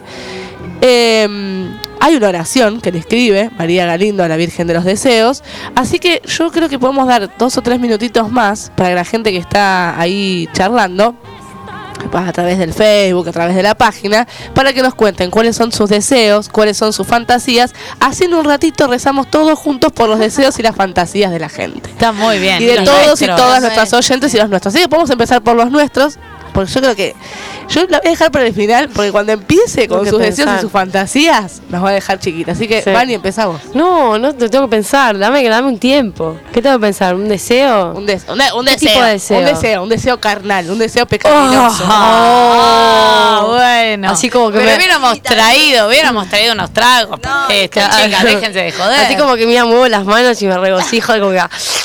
Hay una oración que le escribe María Galindo a la Virgen de los Deseos, así que yo creo que podemos dar 2 o 3 minutitos más para la gente que está ahí charlando, a través del Facebook, a través de la página, para que nos cuenten cuáles son sus deseos, cuáles son sus fantasías. Así en un ratito rezamos todos juntos por los deseos y las fantasías de la gente. Está muy bien. Y de todos y todas nuestras oyentes y los nuestros. Así que podemos empezar por los nuestros, porque yo creo que yo la voy a dejar para el final, porque cuando empiece con sus deseos y sus fantasías, nos va a dejar chiquita. Así que, Vani, empezamos. No te tengo que pensar, dame un tiempo. ¿Qué tengo que pensar? ¿Un deseo? Un deseo. Tipo de deseo? Un deseo carnal, un deseo pecaminoso. Bueno. Así como que pero hubiéramos traído unos tragos. Chicas, déjense de joder. Así como que me muevo las manos y me regocijo, como que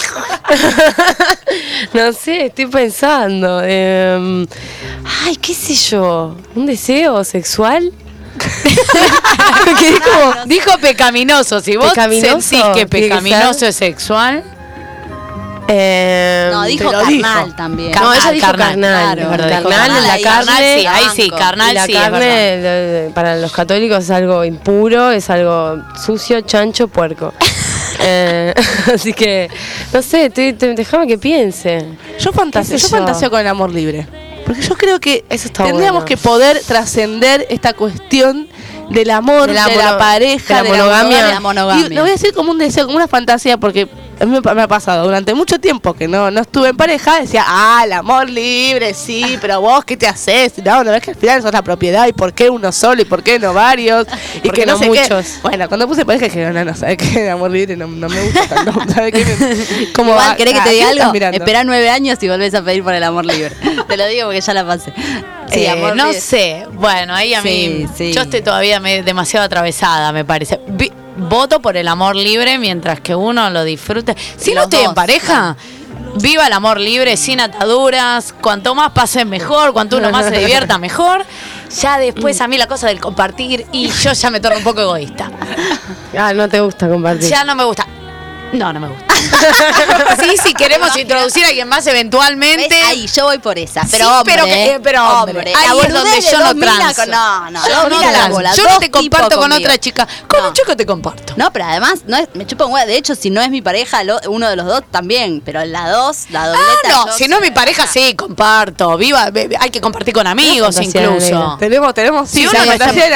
no sé, estoy pensando. Ay, qué sé yo. ¿Un deseo sexual? Dijo pecaminoso. Si vos sentís que pecaminoso es sexual. No, dijo carnal también. No, ella dijo carnal. Claro, carnal en la carne. Ahí sí, carnal la sí. La carne para los católicos es algo impuro, es algo sucio, chancho, puerco. Así que, no sé, déjame que piense. Yo fantaseo con el amor libre. Porque yo creo que tendríamos que poder trascender esta cuestión del amor, de la pareja, de la monogamia. Y lo voy a decir como un deseo, como una fantasía, porque a mí me ha pasado durante mucho tiempo que no estuve en pareja. Decía, el amor libre, sí, pero vos, ¿qué te haces? No ves que al final sos la propiedad, y por qué uno solo y por qué no varios, y que no sé muchos. Qué. Bueno, cuando puse pareja dije, no, ¿sabes qué? El amor libre no me gusta tanto. ¿Sabes qué? Como igual, ¿querés que te diga algo? Esperá 9 años y volvés a pedir por el amor libre. Te lo digo porque ya la pasé. Sí, no sé. Bueno, ahí a mí yo estoy todavía demasiado atravesada, me parece. Voto por el amor libre mientras que uno lo disfrute. Si no estoy en pareja, viva el amor libre, sin ataduras. Cuanto más pasen mejor, cuanto uno más se divierta mejor. Ya después a mí la cosa del compartir, y yo ya me torno un poco egoísta. No te gusta compartir. Ya no me gusta. No me gusta. Si queremos introducir a alguien más eventualmente. ¿Ves? Ahí, yo voy por esa. Pero sí, pero hombre. Ahí es donde yo no transo. Yo no te comparto con otra chica. Con un chico te comparto. No, pero además, me chupa un huevo. De hecho, si no es mi pareja, uno de los dos también. Pero la dobleta. Si no es mi pareja, sí, comparto. Viva, hay que compartir con amigos incluso. Tenemos sí, una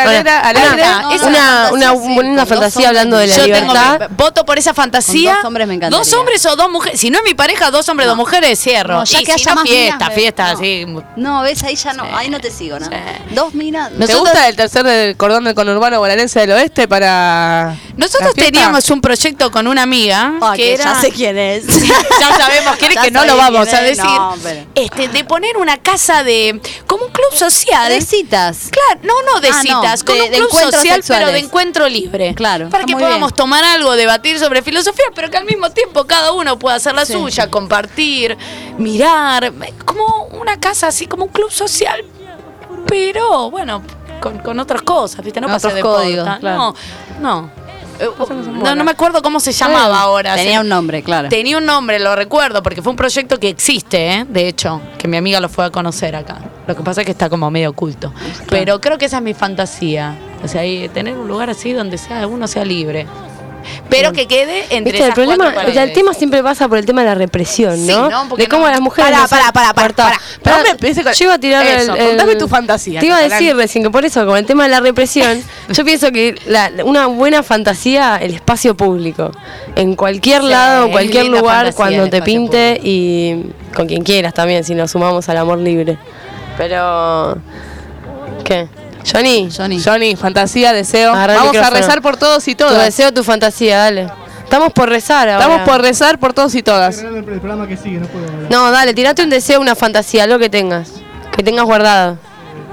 fantasía hablando de la libertad. Voto por esa fantasía. 2 hombres me encantaría. 2 hombres o 2 mujeres. Si no es mi pareja, 2 hombres, 2 mujeres, cierro. No, ya y que si haya no, más fiesta, minas, así. No, ves, ahí ya no. Ahí no te sigo, ¿no? 2 minas. ¿Te gusta el tercer del cordón del conurbano bonaerense del oeste para...? Nosotros teníamos un proyecto con una amiga que era... Ya sé quién es. Ya sabemos quién es, que no lo vamos a decir. No, de poner una casa como un club social. De citas. Claro, no de citas, como un club social, pero de encuentro libre. Claro. Para que podamos tomar algo, debatir sobre filosofía, pero que al mismo tiempo cada uno pueda hacer la suya, compartir, mirar, como una casa así, como un club social, pero bueno, con otras cosas, ¿viste? No pasa de códigos, claro. No me acuerdo cómo se llamaba ahora. Tenía un nombre, claro. Tenía un nombre, lo recuerdo, porque fue un proyecto que existe, de hecho, que mi amiga lo fue a conocer acá. Lo que pasa es que está como medio oculto. Claro. Pero creo que esa es mi fantasía. O sea, tener un lugar así donde uno sea libre. Pero que quede entre esas el tema siempre pasa por el tema de la represión, ¿no? De cómo las mujeres... Para. Yo iba a tirar contame tu fantasía. Te iba a decir recién que por eso, con el tema de la represión, yo pienso que una buena fantasía, el espacio público. En cualquier lado, en cualquier lugar, cuando te pinte público. Y con quien quieras también, si nos sumamos al amor libre. Pero... ¿Qué? Johnny, fantasía, deseo. Vamos a rezar por todos y todas. Tu deseo, tu fantasía, dale. Estamos por rezar ahora. Estamos por rezar por todos y todas. El programa que sigue, no puedo hablar. No, dale, tirate un deseo, una fantasía, algo que tengas guardado.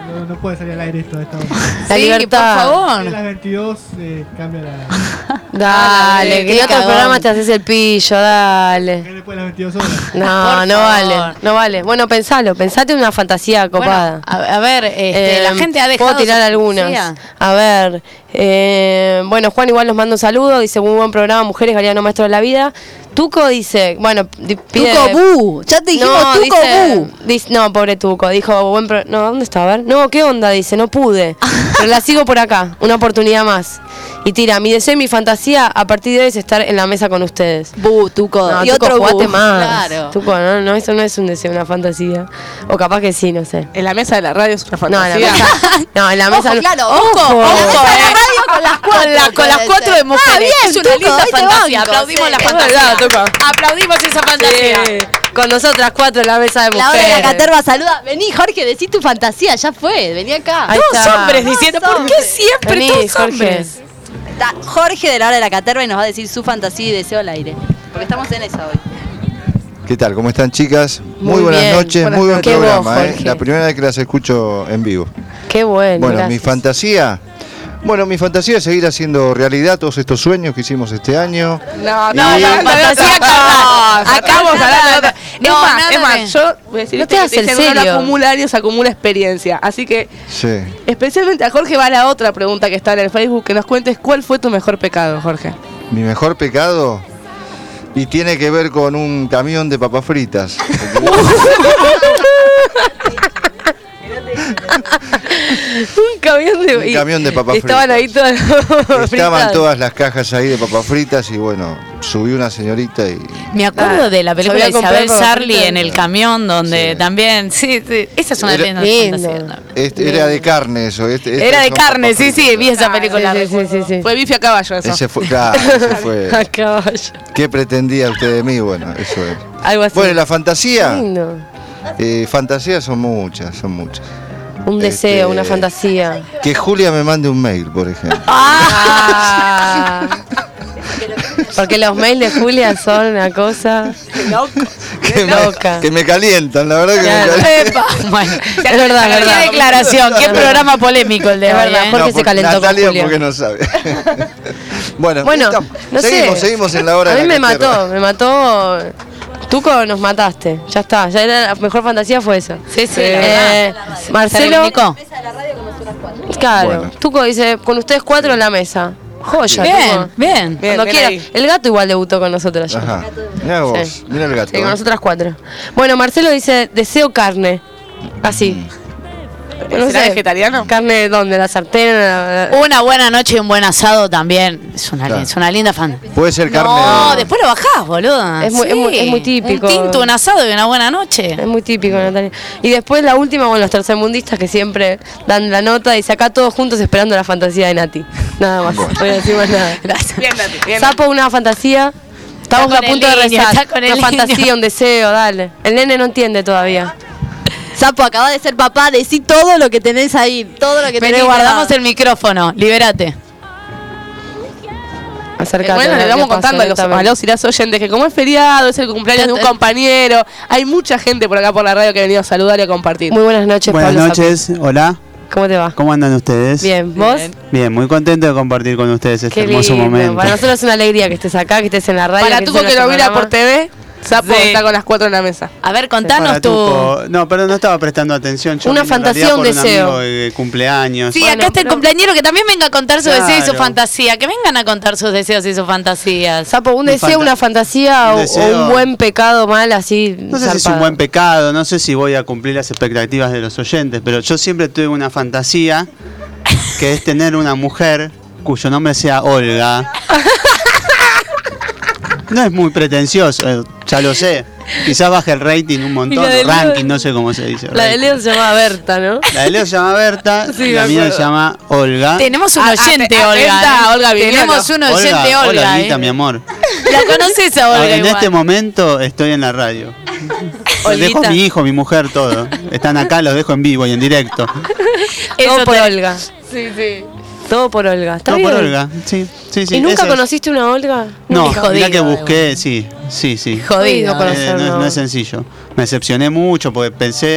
No puede salir al aire esto de esta hora. La libertad. por favor. A las 22 cambia la... Dale, que en otros programas te haces el pillo, dale. Después de las 22 horas. No, no vale, no vale. Bueno, pensate una fantasía copada. Bueno, a ver, la gente ha dejado. Puedo tirar su algunas. fantasía. A ver, bueno, Juan igual nos manda un saludo, dice muy buen programa, Mujeres, Galeano Maestro de la Vida. Tuco dice, bueno, pide... Tuco Bu, ya te dijimos No, Tuco Bu. no, pobre Tuco, dijo, no, ¿dónde está? A ver, no, ¿qué onda? Dice, no pude, pero la sigo por acá, una oportunidad más. Y tira, mi deseo y mi fantasía a partir de hoy es estar en la mesa con ustedes. Bu, Tuco. No, Y Tuco, otro jugate Bu. más. Claro. Tuco, no, eso no es un deseo, una fantasía. O capaz que sí, no sé. En la mesa de la radio es una No, en fantasía. la mesa. No, en la mesa. Ojo, claro, Ojo, ojo, radio con las cuatro. Con las puede 4 ser. de mujeres. Bien, es una Tuco, linda hoy te fantasía. banco, Aplaudimos sí. la Es fantasía. verdad, Tuco. Aplaudimos esa fantasía. Sí. Con nosotras 4 en la mesa de La mujeres. hora de la caterva saluda. Vení, Jorge, decí tu fantasía, ya fue, vení acá. Ahí Todos está. hombres diciendo, ¿por qué siempre Vení, todos Jorge. hombres? Está Jorge de la hora de la caterva y nos va a decir su fantasía y deseo al aire. Porque estamos en esa hoy. ¿Qué tal? ¿Cómo están, chicas? Muy buenas bien. noches, Buenas muy buen noches. Qué programa. vos, Jorge. La primera vez que las escucho en vivo. Qué bueno. Bueno, gracias. mi fantasía. Bueno, mi fantasía es seguir haciendo realidad todos estos sueños que hicimos este año. No, Y- fantasía acabamos hablando de otra. No, es nada más, yo voy a decir No te que hagas el dicen, uno serio. no acumula años, acumula experiencia. Así que, Sí. especialmente a Jorge va la otra pregunta que está en el Facebook, que nos cuentes cuál fue tu mejor pecado, Jorge. Mi mejor pecado. Y tiene que ver con un camión de papas fritas. Un camión de, Un camión de papas estaban ahí todas Estaban fritas. todas las cajas ahí de papas fritas y bueno, subió una señorita y... Me acuerdo de la película de Sabía comprar Isabel papas Sarli fritas. en el camión, donde Sí. también, sí, esa es una Era- linda Lindo. fantasía. Era de carne eso. Era de son carne, papas sí, sí, fritas. vi esa película. Sí. Fue bife a caballo eso. Ese fue, claro, ese fue. A caballo. ¿Qué pretendía usted de mí? Bueno, eso es. Algo así. Bueno, la fantasía. Lindo. Fantasías son muchas, son muchas. Un deseo, Este, una fantasía. Que Julia me mande un mail, por ejemplo. Ah. Porque los mails de Julia son una cosa Que loca. que me calientan, la verdad que Claro. me calientan. Bueno, Es verdad, es qué verdad. declaración, qué programa polémico el de Es hoy, verdad, ¿eh? Jorge se porque calentó con Natalia Julia. porque no sabe. Bueno, Bueno, no sé. seguimos en la hora A de mí la me caterva. me mató. Tuco, nos mataste. Ya está, ya era la mejor fantasía fue esa. Sí, sí, la verdad. Se Marcelo. reivindicó. Claro, Bueno. Tuco dice, con ustedes 4 en la mesa. Joya, Bien, Tuco. bien. Cuando bien quiera. ahí. El gato igual debutó con nosotros ya. Ajá. Mira vos, Sí. mira el gato. Sí, con nosotras 4. Bueno, Marcelo dice, deseo carne. Así. ¿Será vegetariano? ¿Carne de dónde? ¿La sartén? Una buena noche y un buen asado también. Es una, Claro. es una linda fan. Puede ser carne. No, después lo bajás, boludo. Es muy típico. Un tinto, un asado y una buena noche. Es muy típico, Natalia. Y después la última, bueno, los tercermundistas que siempre dan la nota y acá todos juntos esperando la fantasía de Nati. Nada más. No voy a decir más nada. Gracias. Bien, Nati, bien. Sapo, una fantasía. Estamos Está a con punto el de niño, rezar. está con el Una niño. fantasía, un deseo, dale. El nene no entiende todavía. Sapo, acabas de ser papá, decí todo lo que tenés ahí, todo lo que tenés Vení, guardamos guardado. el micrófono. Libérate. Acércate. Bueno, le vamos contando a los y las oyentes que como es feriado, es el cumpleaños de un compañero, hay mucha gente por acá por la radio que ha venido a saludar y a compartir. Muy buenas noches, Buenas Pablo noches, hola. Sapo. ¿Cómo te va? ¿Cómo andan ustedes? Bien, ¿vos? Bien, muy contento de compartir con ustedes este Qué hermoso lindo. momento. Para nosotros es una alegría que estés acá, que estés en la radio. Para estés tú en que lo nuestro mira programa. por TV, Sapo Sí. está con las 4 en la mesa. A ver, Para contanos tu. Tuco. No, pero no estaba prestando atención. Yo Una vine en fantasía, realidad un por deseo. amigo de cumpleaños. Sí, Bueno, acá está el pero- compañero que también venga a contar su Claro. deseo y su fantasía. Que vengan a contar sus deseos y sus fantasías. Sapo, un Mi deseo, una fantasía un o deseo. un buen pecado mal así. No sé si es un zarpado. buen pecado, no sé si voy a cumplir las expectativas de los oyentes, pero yo siempre tuve una fantasía que es tener una mujer cuyo nombre sea Olga. No es muy pretencioso, ya lo sé. Quizás baje el rating un montón, Y la de o Leo- ranking, no sé cómo se dice. La de rating. Leo se llama Berta, ¿no? La de Leo se llama Berta, Sí, la me mía acuerdo. se llama Olga. Tenemos un oyente, atenta, Olga. Olga Viviano. Tenemos un oyente, Olga. Hola, Olguita, mi amor. La conoces a Olga En igual. este momento estoy en la radio. Dejo a mi hijo, mi mujer, todo. Están acá, los dejo en vivo y en directo. Todo por te- Olga. Sí, sí. Todo por Olga. ¿Está Todo por bien? Olga, sí, sí, sí. ¿Y nunca ese es. conociste una Olga? No, Jodido, mirá que busqué, sí. Jodido No conocer, es, ¿no? no es sencillo. Me decepcioné mucho porque pensé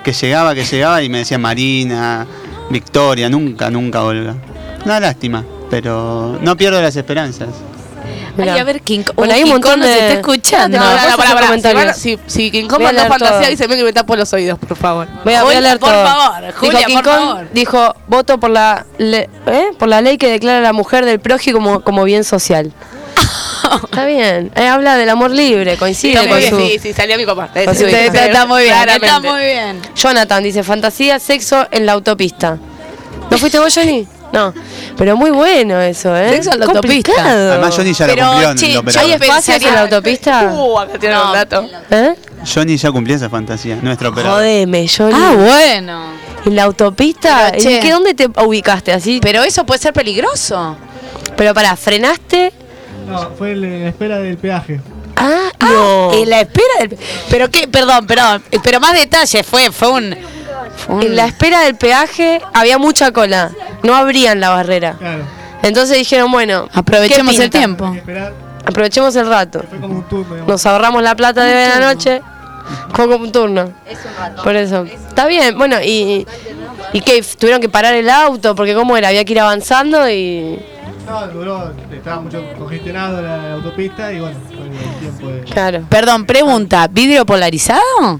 que llegaba y me decía Marina, Victoria, nunca Olga. Una lástima, pero no pierdo las esperanzas. Ay, a ver, King Bueno, hay un King montón Kong nos de- está escuchando. Pará. Si King Kong Voy a mandó leer fantasía, todo. dice que me tapó los oídos, por favor. Voy a leer por todo. favor, Julia, dijo King por Kong, favor. dijo, voto por por la ley que declara a la mujer del prójimo como bien social. Está bien. Habla del amor libre, coincide con su... Sí, salió mi papá. con su hija. Está muy bien, Claramente. está muy bien. Jonathan dice, fantasía, sexo en la autopista. ¿No fuiste vos, Johnny? No. Pero muy bueno eso, ¿eh? Sexo en la autopista. Complicado. Además Johnny ya lo Pero, cumplió en che, el yo operador. ¿Hay espacios en la autopista? Acá tiene un dato. ¿Eh? Johnny ya cumplió esa fantasía, nuestro operador. Jodeme, Johnny. Ah, bueno. ¿En la autopista? Pero, che. ¿En dónde te ubicaste? Así. Pero eso puede ser peligroso. Pero pará, ¿frenaste? No, fue en la espera del peaje. Ah, no. En la espera del... Pero qué, perdón, pero más detalles, fue un... En la espera del peaje había mucha cola. No abrían la barrera. Claro. Entonces dijeron, bueno, Aprovechemos ¿qué el pinta? tiempo. Hay que esperar. Aprovechemos el rato. Fue como un turno, digamos. Nos ahorramos la plata de la noche. Fue como un turno. Por eso. Está bien, bueno, y que tuvieron que parar el auto, porque cómo era, había que ir avanzando y... No, duró, estaba mucho congestionado la autopista y bueno, fue el tiempo de... Claro. Perdón, pregunta, ¿vidrio polarizado?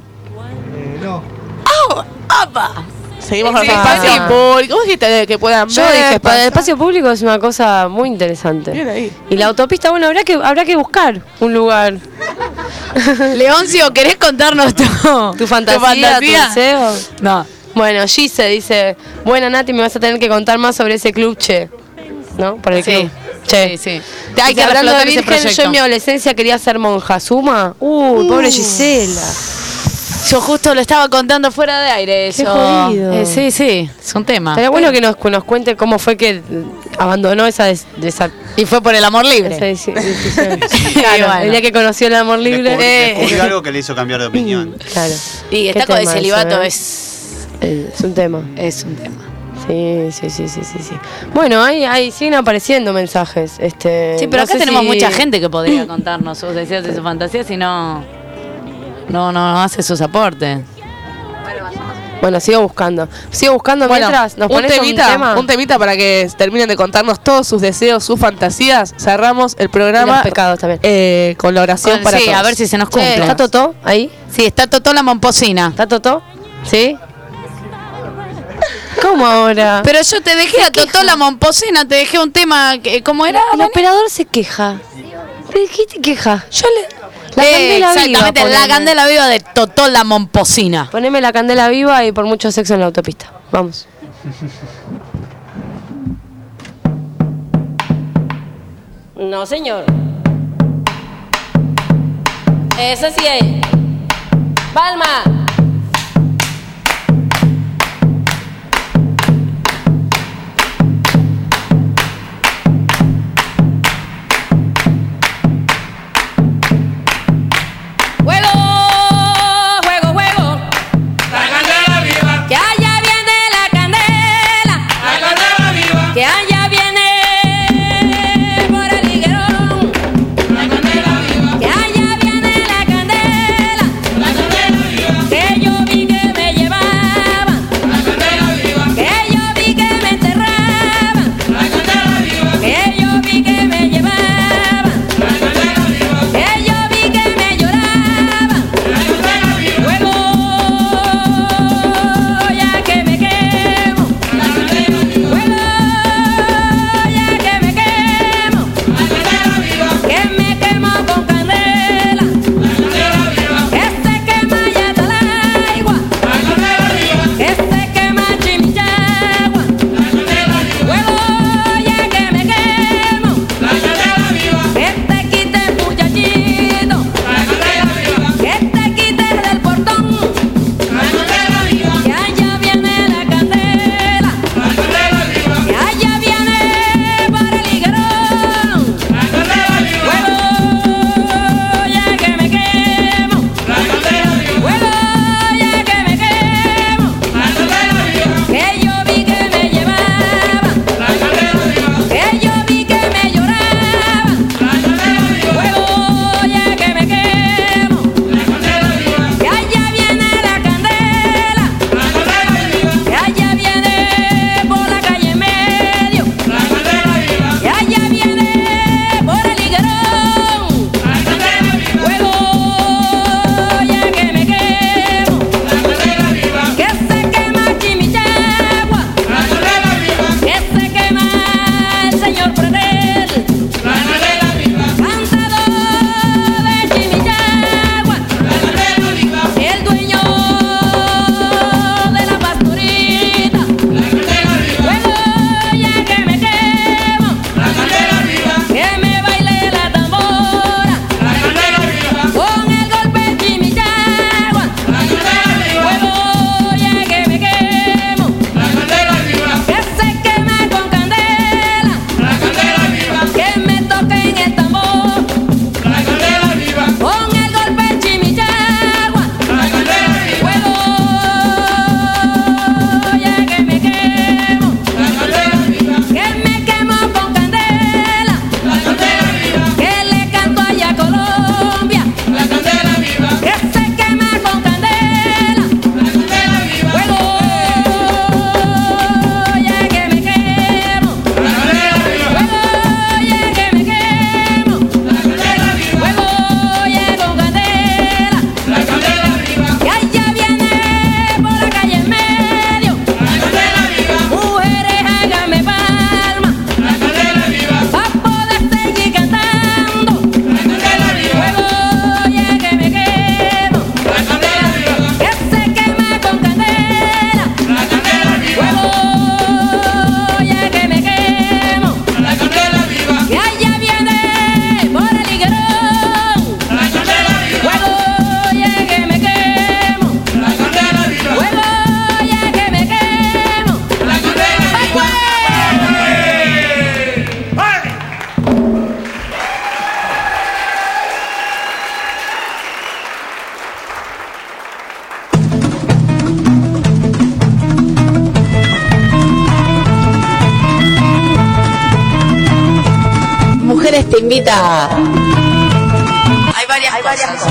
No, Seguimos con Sí, los espacios ah. públicos. ¿Vos dijiste que puedan Yo ver? dije, para el pasar? espacio público es una cosa muy interesante. Bien ahí. Y la autopista, bueno, habrá que buscar un lugar. Leoncio, ¿querés contarnos Tu fantasía, tu deseo. No. Bueno, Gise dice, bueno Nati, me vas a tener que contar más sobre ese club Che. ¿No? Por el Sí. club. Che. Sí. Hay que hablando de reflotar ese virgen, yo proyecto. en mi adolescencia quería ser monja. ¿Suma? Pobre Gisela. Yo justo lo estaba contando fuera de aire eso. Qué jodido. Sí, es un tema. Estaría bueno que nos cuente cómo fue que abandonó esa Y fue por el amor libre. esa decisión. Claro, El día que conoció el amor libre. Descubrió algo que le hizo cambiar de opinión. Claro. Y Qué estar con el tema celibato eso, es un tema. es un tema. Sí. Bueno, siguen apareciendo mensajes. Sí, pero no acá sé tenemos si- mucha gente que podría contarnos sus deseos y sus fantasías y no hace sus aportes. Bueno, sigo buscando Bueno, mientras nos un pones temita, un temita para que terminen de contarnos todos sus deseos, sus fantasías. Cerramos el programa Los pecados también. con la oración para sí, todos. a ver si se nos Che, cumple. ¿está Totó ahí? Sí, está Totó la Momposina. ¿Está Totó? ¿Sí? ¿Cómo ahora? Pero yo te dejé a Totó la Momposina, te dejé un tema, ¿cómo era? El operador se queja. ¿De qué te queja? Yo le... La candela viva, exactamente, la poneme. candela viva de Totó la Momposina. Poneme la candela viva y por mucho sexo en la autopista. Vamos. No, señor. Eso sí es. Palma. Juego, juego, juego. La candela viva, Que allá viene la candela. la candela viva, Que allá viene por el higuerón. la candela viva, Que allá viene la candela. la candela viva, Que Mujeres te invita. Hay varias cosas.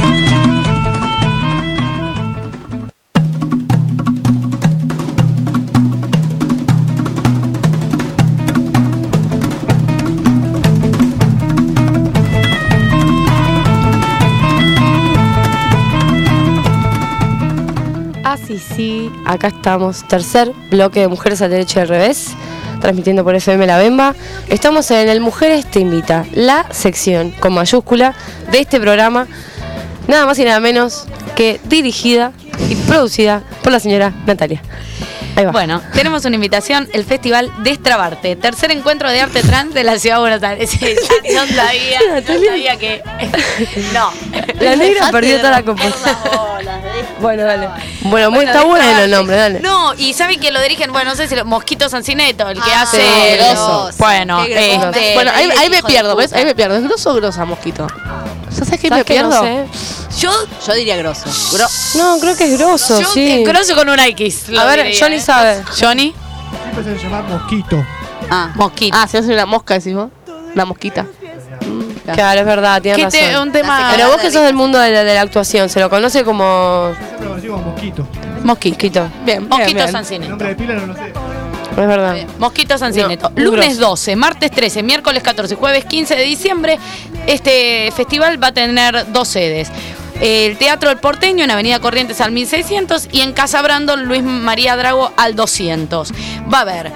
Sí, acá estamos, tercer bloque de Mujeres al Derecho y al Revés, transmitiendo por FM La Bemba. Estamos en el Mujeres te invita, la sección con mayúscula de este programa, nada más y nada menos que dirigida y producida por la señora Natalia. Ahí va. Bueno, tenemos una invitación, el Festival Destrabarte, tercer encuentro de arte trans de la Ciudad de Buenos Aires. No sabía que... No. La negra perdió toda la composición. Bueno, dale. Bueno, está bueno el nombre, dale. No, y saben que lo dirigen, bueno, no sé si Mosquito Sancineto, el que hace... Grosso. Bueno, bueno, ahí me pierdo, ¿ves? Ahí me pierdo. ¿Es grosso o grosa, Mosquito? ¿Sabes qué me pierdo? No sé. Yo diría grosso. No, creo que es grosso, sí. Grosso con una X. A ver, diría, Johnny sabe. ¿Johnny? Siempre se llama Mosquito. Mosquito. Ah, si hace una mosca, decís vos. Una mosquita. Claro, es verdad, tienes razón. Un tema... Pero vos que sos del mundo de la actuación, se lo conoce como... Siempre lo decimos Mosquito. Mosquito. Bien, Mosquito El Sancineto. nombre de pila no lo sé. Es verdad. Mosquito Sancineto. No, Lunes 12, martes 13, miércoles 14, jueves 15 de diciembre. Este festival va a tener 2 sedes. El Teatro El Porteño en Avenida Corrientes al 1600 y en Casa Brandon Luis María Drago al 200. Va a haber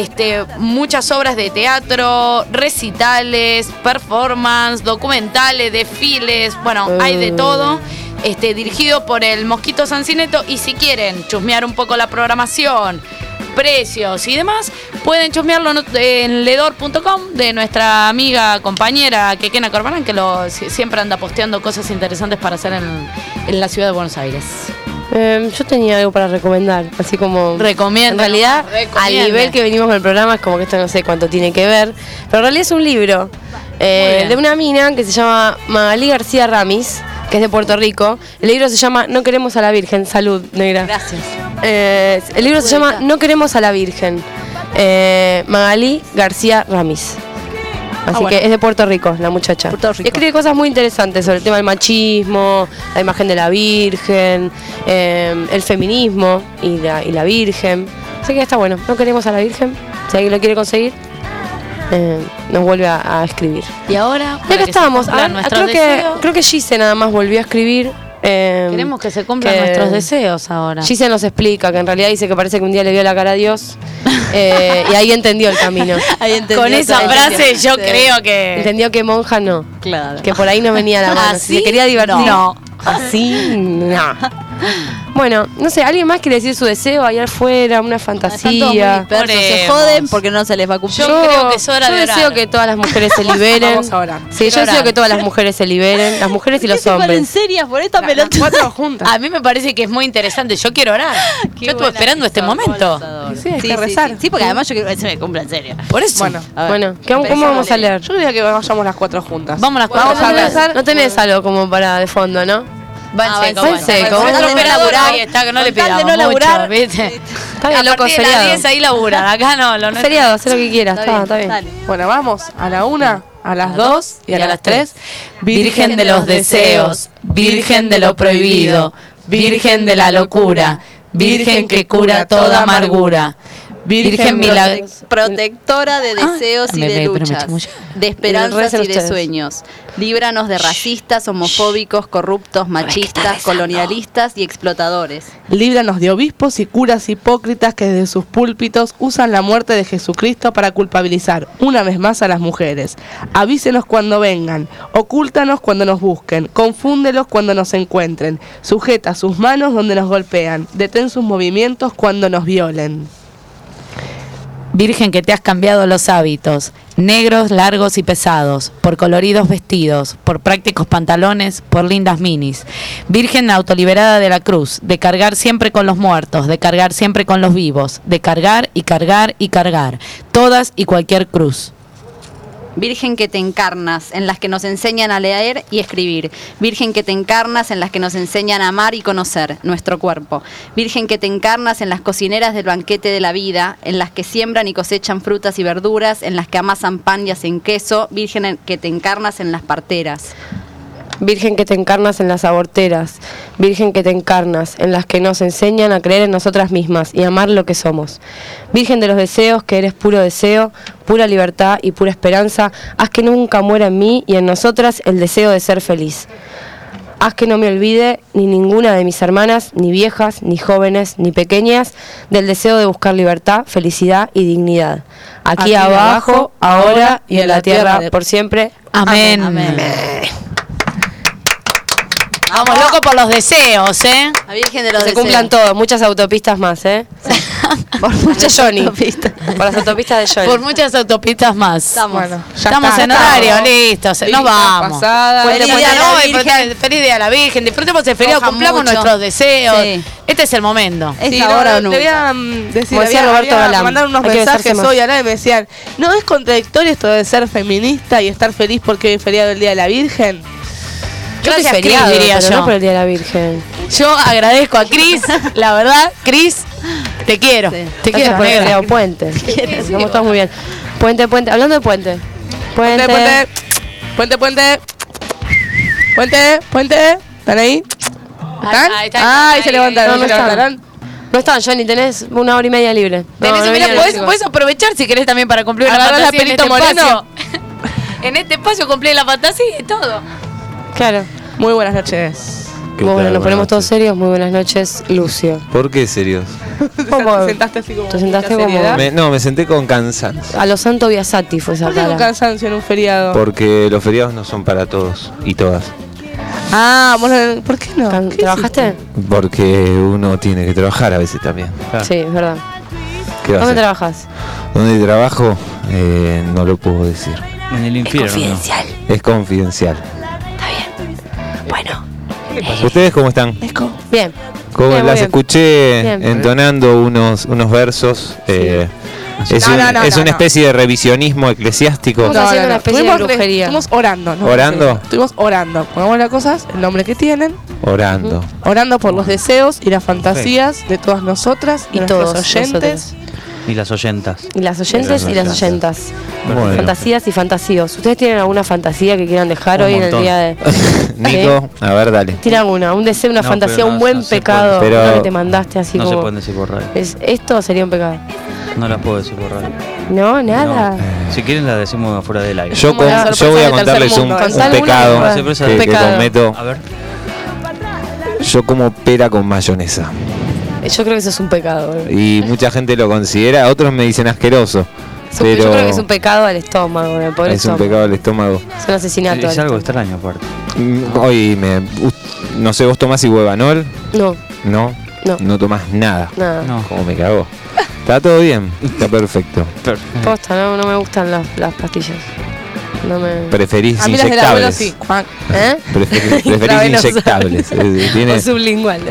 muchas obras de teatro, recitales, performance, documentales, desfiles, bueno, hay de todo. Dirigido por el Mosquito Sancineto, y si quieren chusmear un poco la programación, precios y demás, pueden chusmearlo en ledor.com de nuestra amiga, compañera Kekena Corbalán, que siempre anda posteando cosas interesantes para hacer en la ciudad de Buenos Aires. Yo tenía algo para recomendar, así como... Recomiendo. En realidad, al nivel que venimos con el programa, es como que esto no sé cuánto tiene que ver, pero en realidad es un libro de una mina que se llama Magalí García Ramis, que es de Puerto Rico. El libro se llama No queremos a la Virgen. Salud, negra. Gracias. El libro se llama No queremos a la Virgen. Magalí García Ramis. Así que es de Puerto Rico, la muchacha. Y escribe cosas muy interesantes sobre el tema del machismo, la imagen de la Virgen, el feminismo y la Virgen. Así que está bueno. No queremos a la Virgen. Si alguien lo quiere conseguir, nos vuelve a escribir. Y ahora, ya que estábamos, creo que Gise nada más volvió a escribir. Queremos que se cumplan nuestros deseos ahora. Gise nos explica que en realidad dice que parece que un día le vio la cara a Dios y ahí entendió el camino. Con esa frase yo creo que... Entendió que monja no. Claro. Que por ahí no venía la mano. Si se quería divertir. No. Así no. Bueno, no sé, ¿alguien más quiere decir su deseo allá afuera? Una fantasía. Se joden porque no se les va a cumplir. Yo creo que es hora de orar. Yo deseo que todas las mujeres se liberen. Vamos a orar. Sí, yo deseo que todas las mujeres se liberen. Las mujeres y los ¿En hombres. serias por esta pelota? Las 4 juntas. A mí me parece que es muy interesante. Yo quiero orar. Yo estuve esperando este momento. Sí, hay que rezar. Sí, porque además yo quiero que se me cumpla en serio. Por eso. Bueno, ¿cómo vamos a leer? Yo diría que vayamos las 4 juntas. Vamos las 4 Vamos a rezar. No tenés algo como para de fondo, ¿no? Va en seco. Nuestro operador ahí está, que no le pidamos mucho, ¿viste? Está bien, loco, a partir de las 10 ahí laburan, acá no. Feriado, haz lo que quieras, está bien. Bueno, vamos a la 1, a las 2 y a las 3. Virgen de los deseos, Virgen de lo prohibido, Virgen de la locura, Virgen que cura toda amargura. Virgen protectora de deseos y de luchas, de esperanzas y de sueños. Líbranos de racistas, homofóbicos, corruptos, machistas, colonialistas y explotadores. Líbranos de obispos y curas hipócritas que desde sus púlpitos usan la muerte de Jesucristo para culpabilizar una vez más a las mujeres. Avísenos cuando vengan, ocúltanos cuando nos busquen, confúndelos cuando nos encuentren, sujeta sus manos donde nos golpean, detén sus movimientos cuando nos violen. Virgen que te has cambiado los hábitos, negros, largos y pesados, por coloridos vestidos, por prácticos pantalones, por lindas minis. Virgen autoliberada de la cruz, de cargar siempre con los muertos, de cargar siempre con los vivos, de cargar y cargar y cargar, todas y cualquier cruz. Virgen que te encarnas, en las que nos enseñan a leer y escribir. Virgen que te encarnas, en las que nos enseñan a amar y conocer nuestro cuerpo. Virgen que te encarnas en las cocineras del banquete de la vida, en las que siembran y cosechan frutas y verduras, en las que amasan pan y hacen queso. Virgen que te encarnas en las parteras. Virgen que te encarnas en las aborteras, Virgen que te encarnas en las que nos enseñan a creer en nosotras mismas y amar lo que somos. Virgen de los deseos, que eres puro deseo, pura libertad y pura esperanza, haz que nunca muera en mí y en nosotras el deseo de ser feliz. Haz que no me olvide ni ninguna de mis hermanas, ni viejas, ni jóvenes, ni pequeñas, del deseo de buscar libertad, felicidad y dignidad. Aquí abajo, ahora y en la tierra por siempre. Amén. Amén. Vamos locos por los deseos, ¿eh? La Virgen de los Se deseos. cumplan todos, muchas autopistas más, ¿eh? Por muchas Johnny. Por las autopistas de Johnny. Por muchas autopistas más. Estamos. Estamos en horario, listo. Nos vamos. Feliz día a la Feliz día a la Virgen. Disfrutemos el feriado, Cojan cumplamos mucho. nuestros deseos. Sí. Este es el momento. Es Sí, ahora o le nunca. voy a decir, Como decía Roberto Galán, mandar unos hay que mensajes besarse hoy más. a la y me decían, ¿no es contradictorio esto de ser feminista y estar feliz porque hoy es feriado del Día de la Virgen? Gracias, Cris, Cris, diría pero yo. no por el Día de la Virgen. Yo agradezco a Cris, la verdad, Cris, te quiero. Te Gracias quiero, por el negra. feriado Puente. Estamos todos muy bien. Puente, hablando de Puente. Puente, puente. ¿Están ahí? ¿Están? Ahí está, Ay, se levantaron, No se están. levantaron. No están, Johnny, tenés 1 hora y media libre. Tenés, no mirá, vinieron los chicos. podés aprovechar si querés también para cumplir una Agarrás la fantasía en Perito este Moreno. espacio. En este espacio cumplí la fantasía y todo. Claro. Muy buenas noches. ¿Qué Bueno, tal? nos ponemos Buenas todos serios. Muy buenas noches, Lucio. ¿Por qué serios? ¿Cómo? Te sentaste así como ¿Te sentaste mucha como- seriedad. Me senté con cansancio. A los Santo Biasati fue esa ¿Por qué con cara. cansancio en un feriado? Porque los feriados no son para todos y todas. Ah, bueno, ¿por qué no? ¿Qué ¿Trabajaste? Porque uno tiene que trabajar a veces también. Sí, es verdad. ¿Qué va a ¿Dónde hacer? trabajas? ¿Dónde trabajo? No lo puedo decir. En el infierno. Confidencial. Es confidencial. Bueno. ¿Ustedes cómo están? Bien. ¿Cómo Bien, muy las bien. escuché Bien. entonando unos versos? Es, No, un- no, no, es no, una no. especie de revisionismo eclesiástico. Estamos haciendo una especie de brujería. Estuvimos orando, ¿no? ¿Orando? Estuvimos orando. Pongamos las cosas, el nombre que tienen. Orando. Orando por los deseos y las fantasías de todas nosotras y Y nuestros todos oyentes. Y las oyentas. Y las oyentes y las oyentas. Bueno. Fantasías y fantasíos. ¿Ustedes tienen alguna fantasía que quieran dejar Un hoy en el montón. día de...? Nico, a ver, dale. Tira una, un deseo, una No, fantasía, pero un no, buen no se pecado. puede. Pero- Uno que te mandaste así No se como... pueden decir por radio. Esto sería un pecado. No las puedo decir por radio. No, nada. No. Si quieren las decimos afuera del aire. Yo, Como la yo sorpresa voy a del tercer contarles un, mundo. un Contá alguna pecado que- sorpresa que, del que pecado. cometo. A ver. Yo como pera con mayonesa. Yo creo que eso es un pecado. Y mucha gente lo considera, otros me dicen asqueroso. Pero Yo creo que es un pecado al estómago, al pobre es un estómago. pecado al estómago. Es un asesinato. Es al algo estómago. extraño aparte. Hoy no sé, vos tomás Iguevanol, No, ¿no? No. No tomás nada. nada. No. Como me cago. Está todo bien, está perfecto. Posta, no me gustan las pastillas. No me... Preferís A mí las del abuelo inyectables. sí. Juan. ¿Eh? Preferís Intravenosa. inyectables. Tiene O sublingual.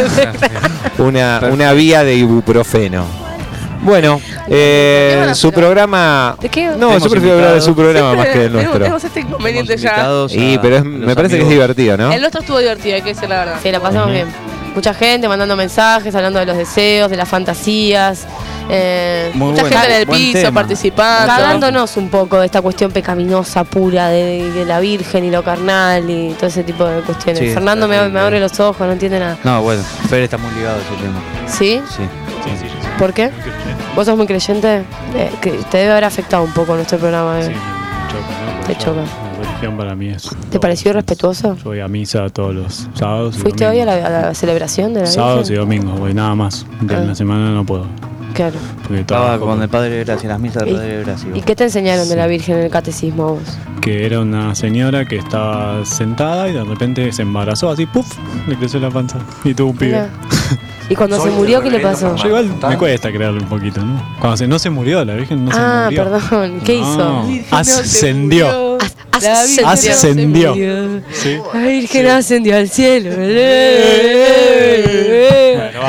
una vía de ibuprofeno. Bueno, su programa. ¿De qué? No, yo prefiero hablar de su programa más que del Tenemos nuestro. este inconveniente ya. Invitados Y a pero me los parece que es amigos. divertido, ¿no? El nuestro estuvo divertido, hay que decir la verdad. Sí, la pasamos bien. Mucha gente mandando mensajes, hablando de los deseos, de las fantasías. Muy Mucha bueno, gente en el buen piso tema. participando. Cagándonos un poco de esta cuestión pecaminosa, pura, de la Virgen y lo carnal y todo ese tipo de cuestiones. Sí, Fernando me terrible. abre los ojos, no entiende nada. No, bueno, Fer está muy ligado a ese tema. ¿Sí? Sí. ¿Por qué? ¿Vos sos muy creyente? Que te debe haber afectado un poco nuestro programa. Sí, choca, ¿no? Te choca. La religión para mí es. ¿Te pareció respetuoso? Yo voy a misa todos los sábados. y ¿Fuiste hoy a domingos. la celebración de la Sábados y Virgen? domingos, voy nada más. De Ah. la semana no puedo. Claro. Porque Estaba trabajo. con el Padre de Gracia, las misas del Padre de Gracia. ¿Y qué te enseñaron de la Virgen en el catecismo a vos? Que era una señora que estaba sentada y de repente se embarazó así, ¡puf! Le creció la panza y tuvo un pibe. Mirá. ¿Y cuando se murió qué le pasó? Yo igual me cuesta creerlo un poquito, ¿no? Cuando no se murió, la Virgen no se Ah, murió. perdón. ¿Qué hizo? Ascendió. Ascendió. Ascendió. Sí. La Virgen ascendió al cielo. Bueno,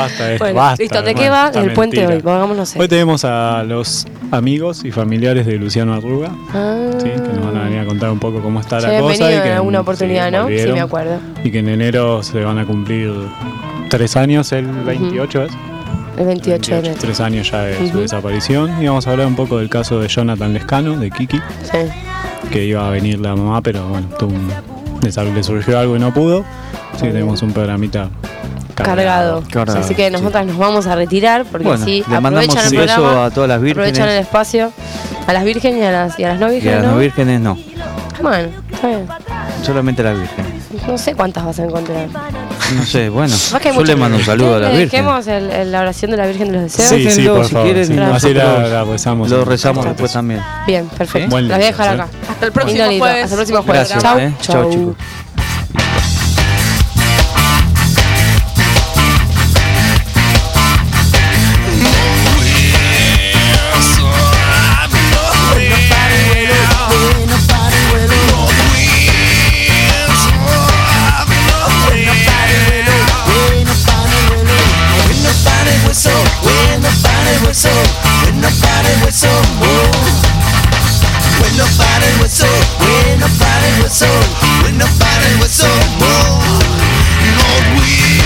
basta, Bueno, basta. listo, ¿de hermano, qué va esta el puente mentira. hoy? Pongámonos Hoy tenemos a los amigos y familiares de Luciano Arruga, sí, que nos van a venir a contar un poco cómo está Se la habían cosa. venido Y que en alguna oportunidad, ¿no? Sí, volvieron, me acuerdo. Y que en enero se van a cumplir 3 años, el 28 es. El 28 de enero. 3 años ya de su Ujú. desaparición. Y vamos a hablar un poco del caso de Jonathan Lescano, de Kiki, Sí. que iba a venir la mamá, pero bueno, le surgió algo y no pudo. Así que tenemos un programita Cargado. Cargado, Así que nosotras nos vamos a retirar porque Bueno, así le mandamos aprovechan un el beso programa, a todas las vírgenes. aprovechan el espacio, a las vírgenes y a las no Y a vírgenes, las ¿no? no vírgenes no, Bueno, está bien. solamente a las vírgenes. No sé cuántas vas a encontrar. No sé, bueno, Capaz que hay yo le muchas. mando un saludo a las ¿Le vírgenes. dejemos la oración de la Virgen de los Deseos? Sí, sí, Déjenlo, por si favor. quieren, Sí. y Así nosotros la rezamos. lo rezamos después también. Bien, perfecto. Buen Las voy a dejar día, acá. Hasta el próximo Lindo, jueves. Hasta el próximo jueves. Gracias, Chau. chau chicos. When nobody was so more, Lord, we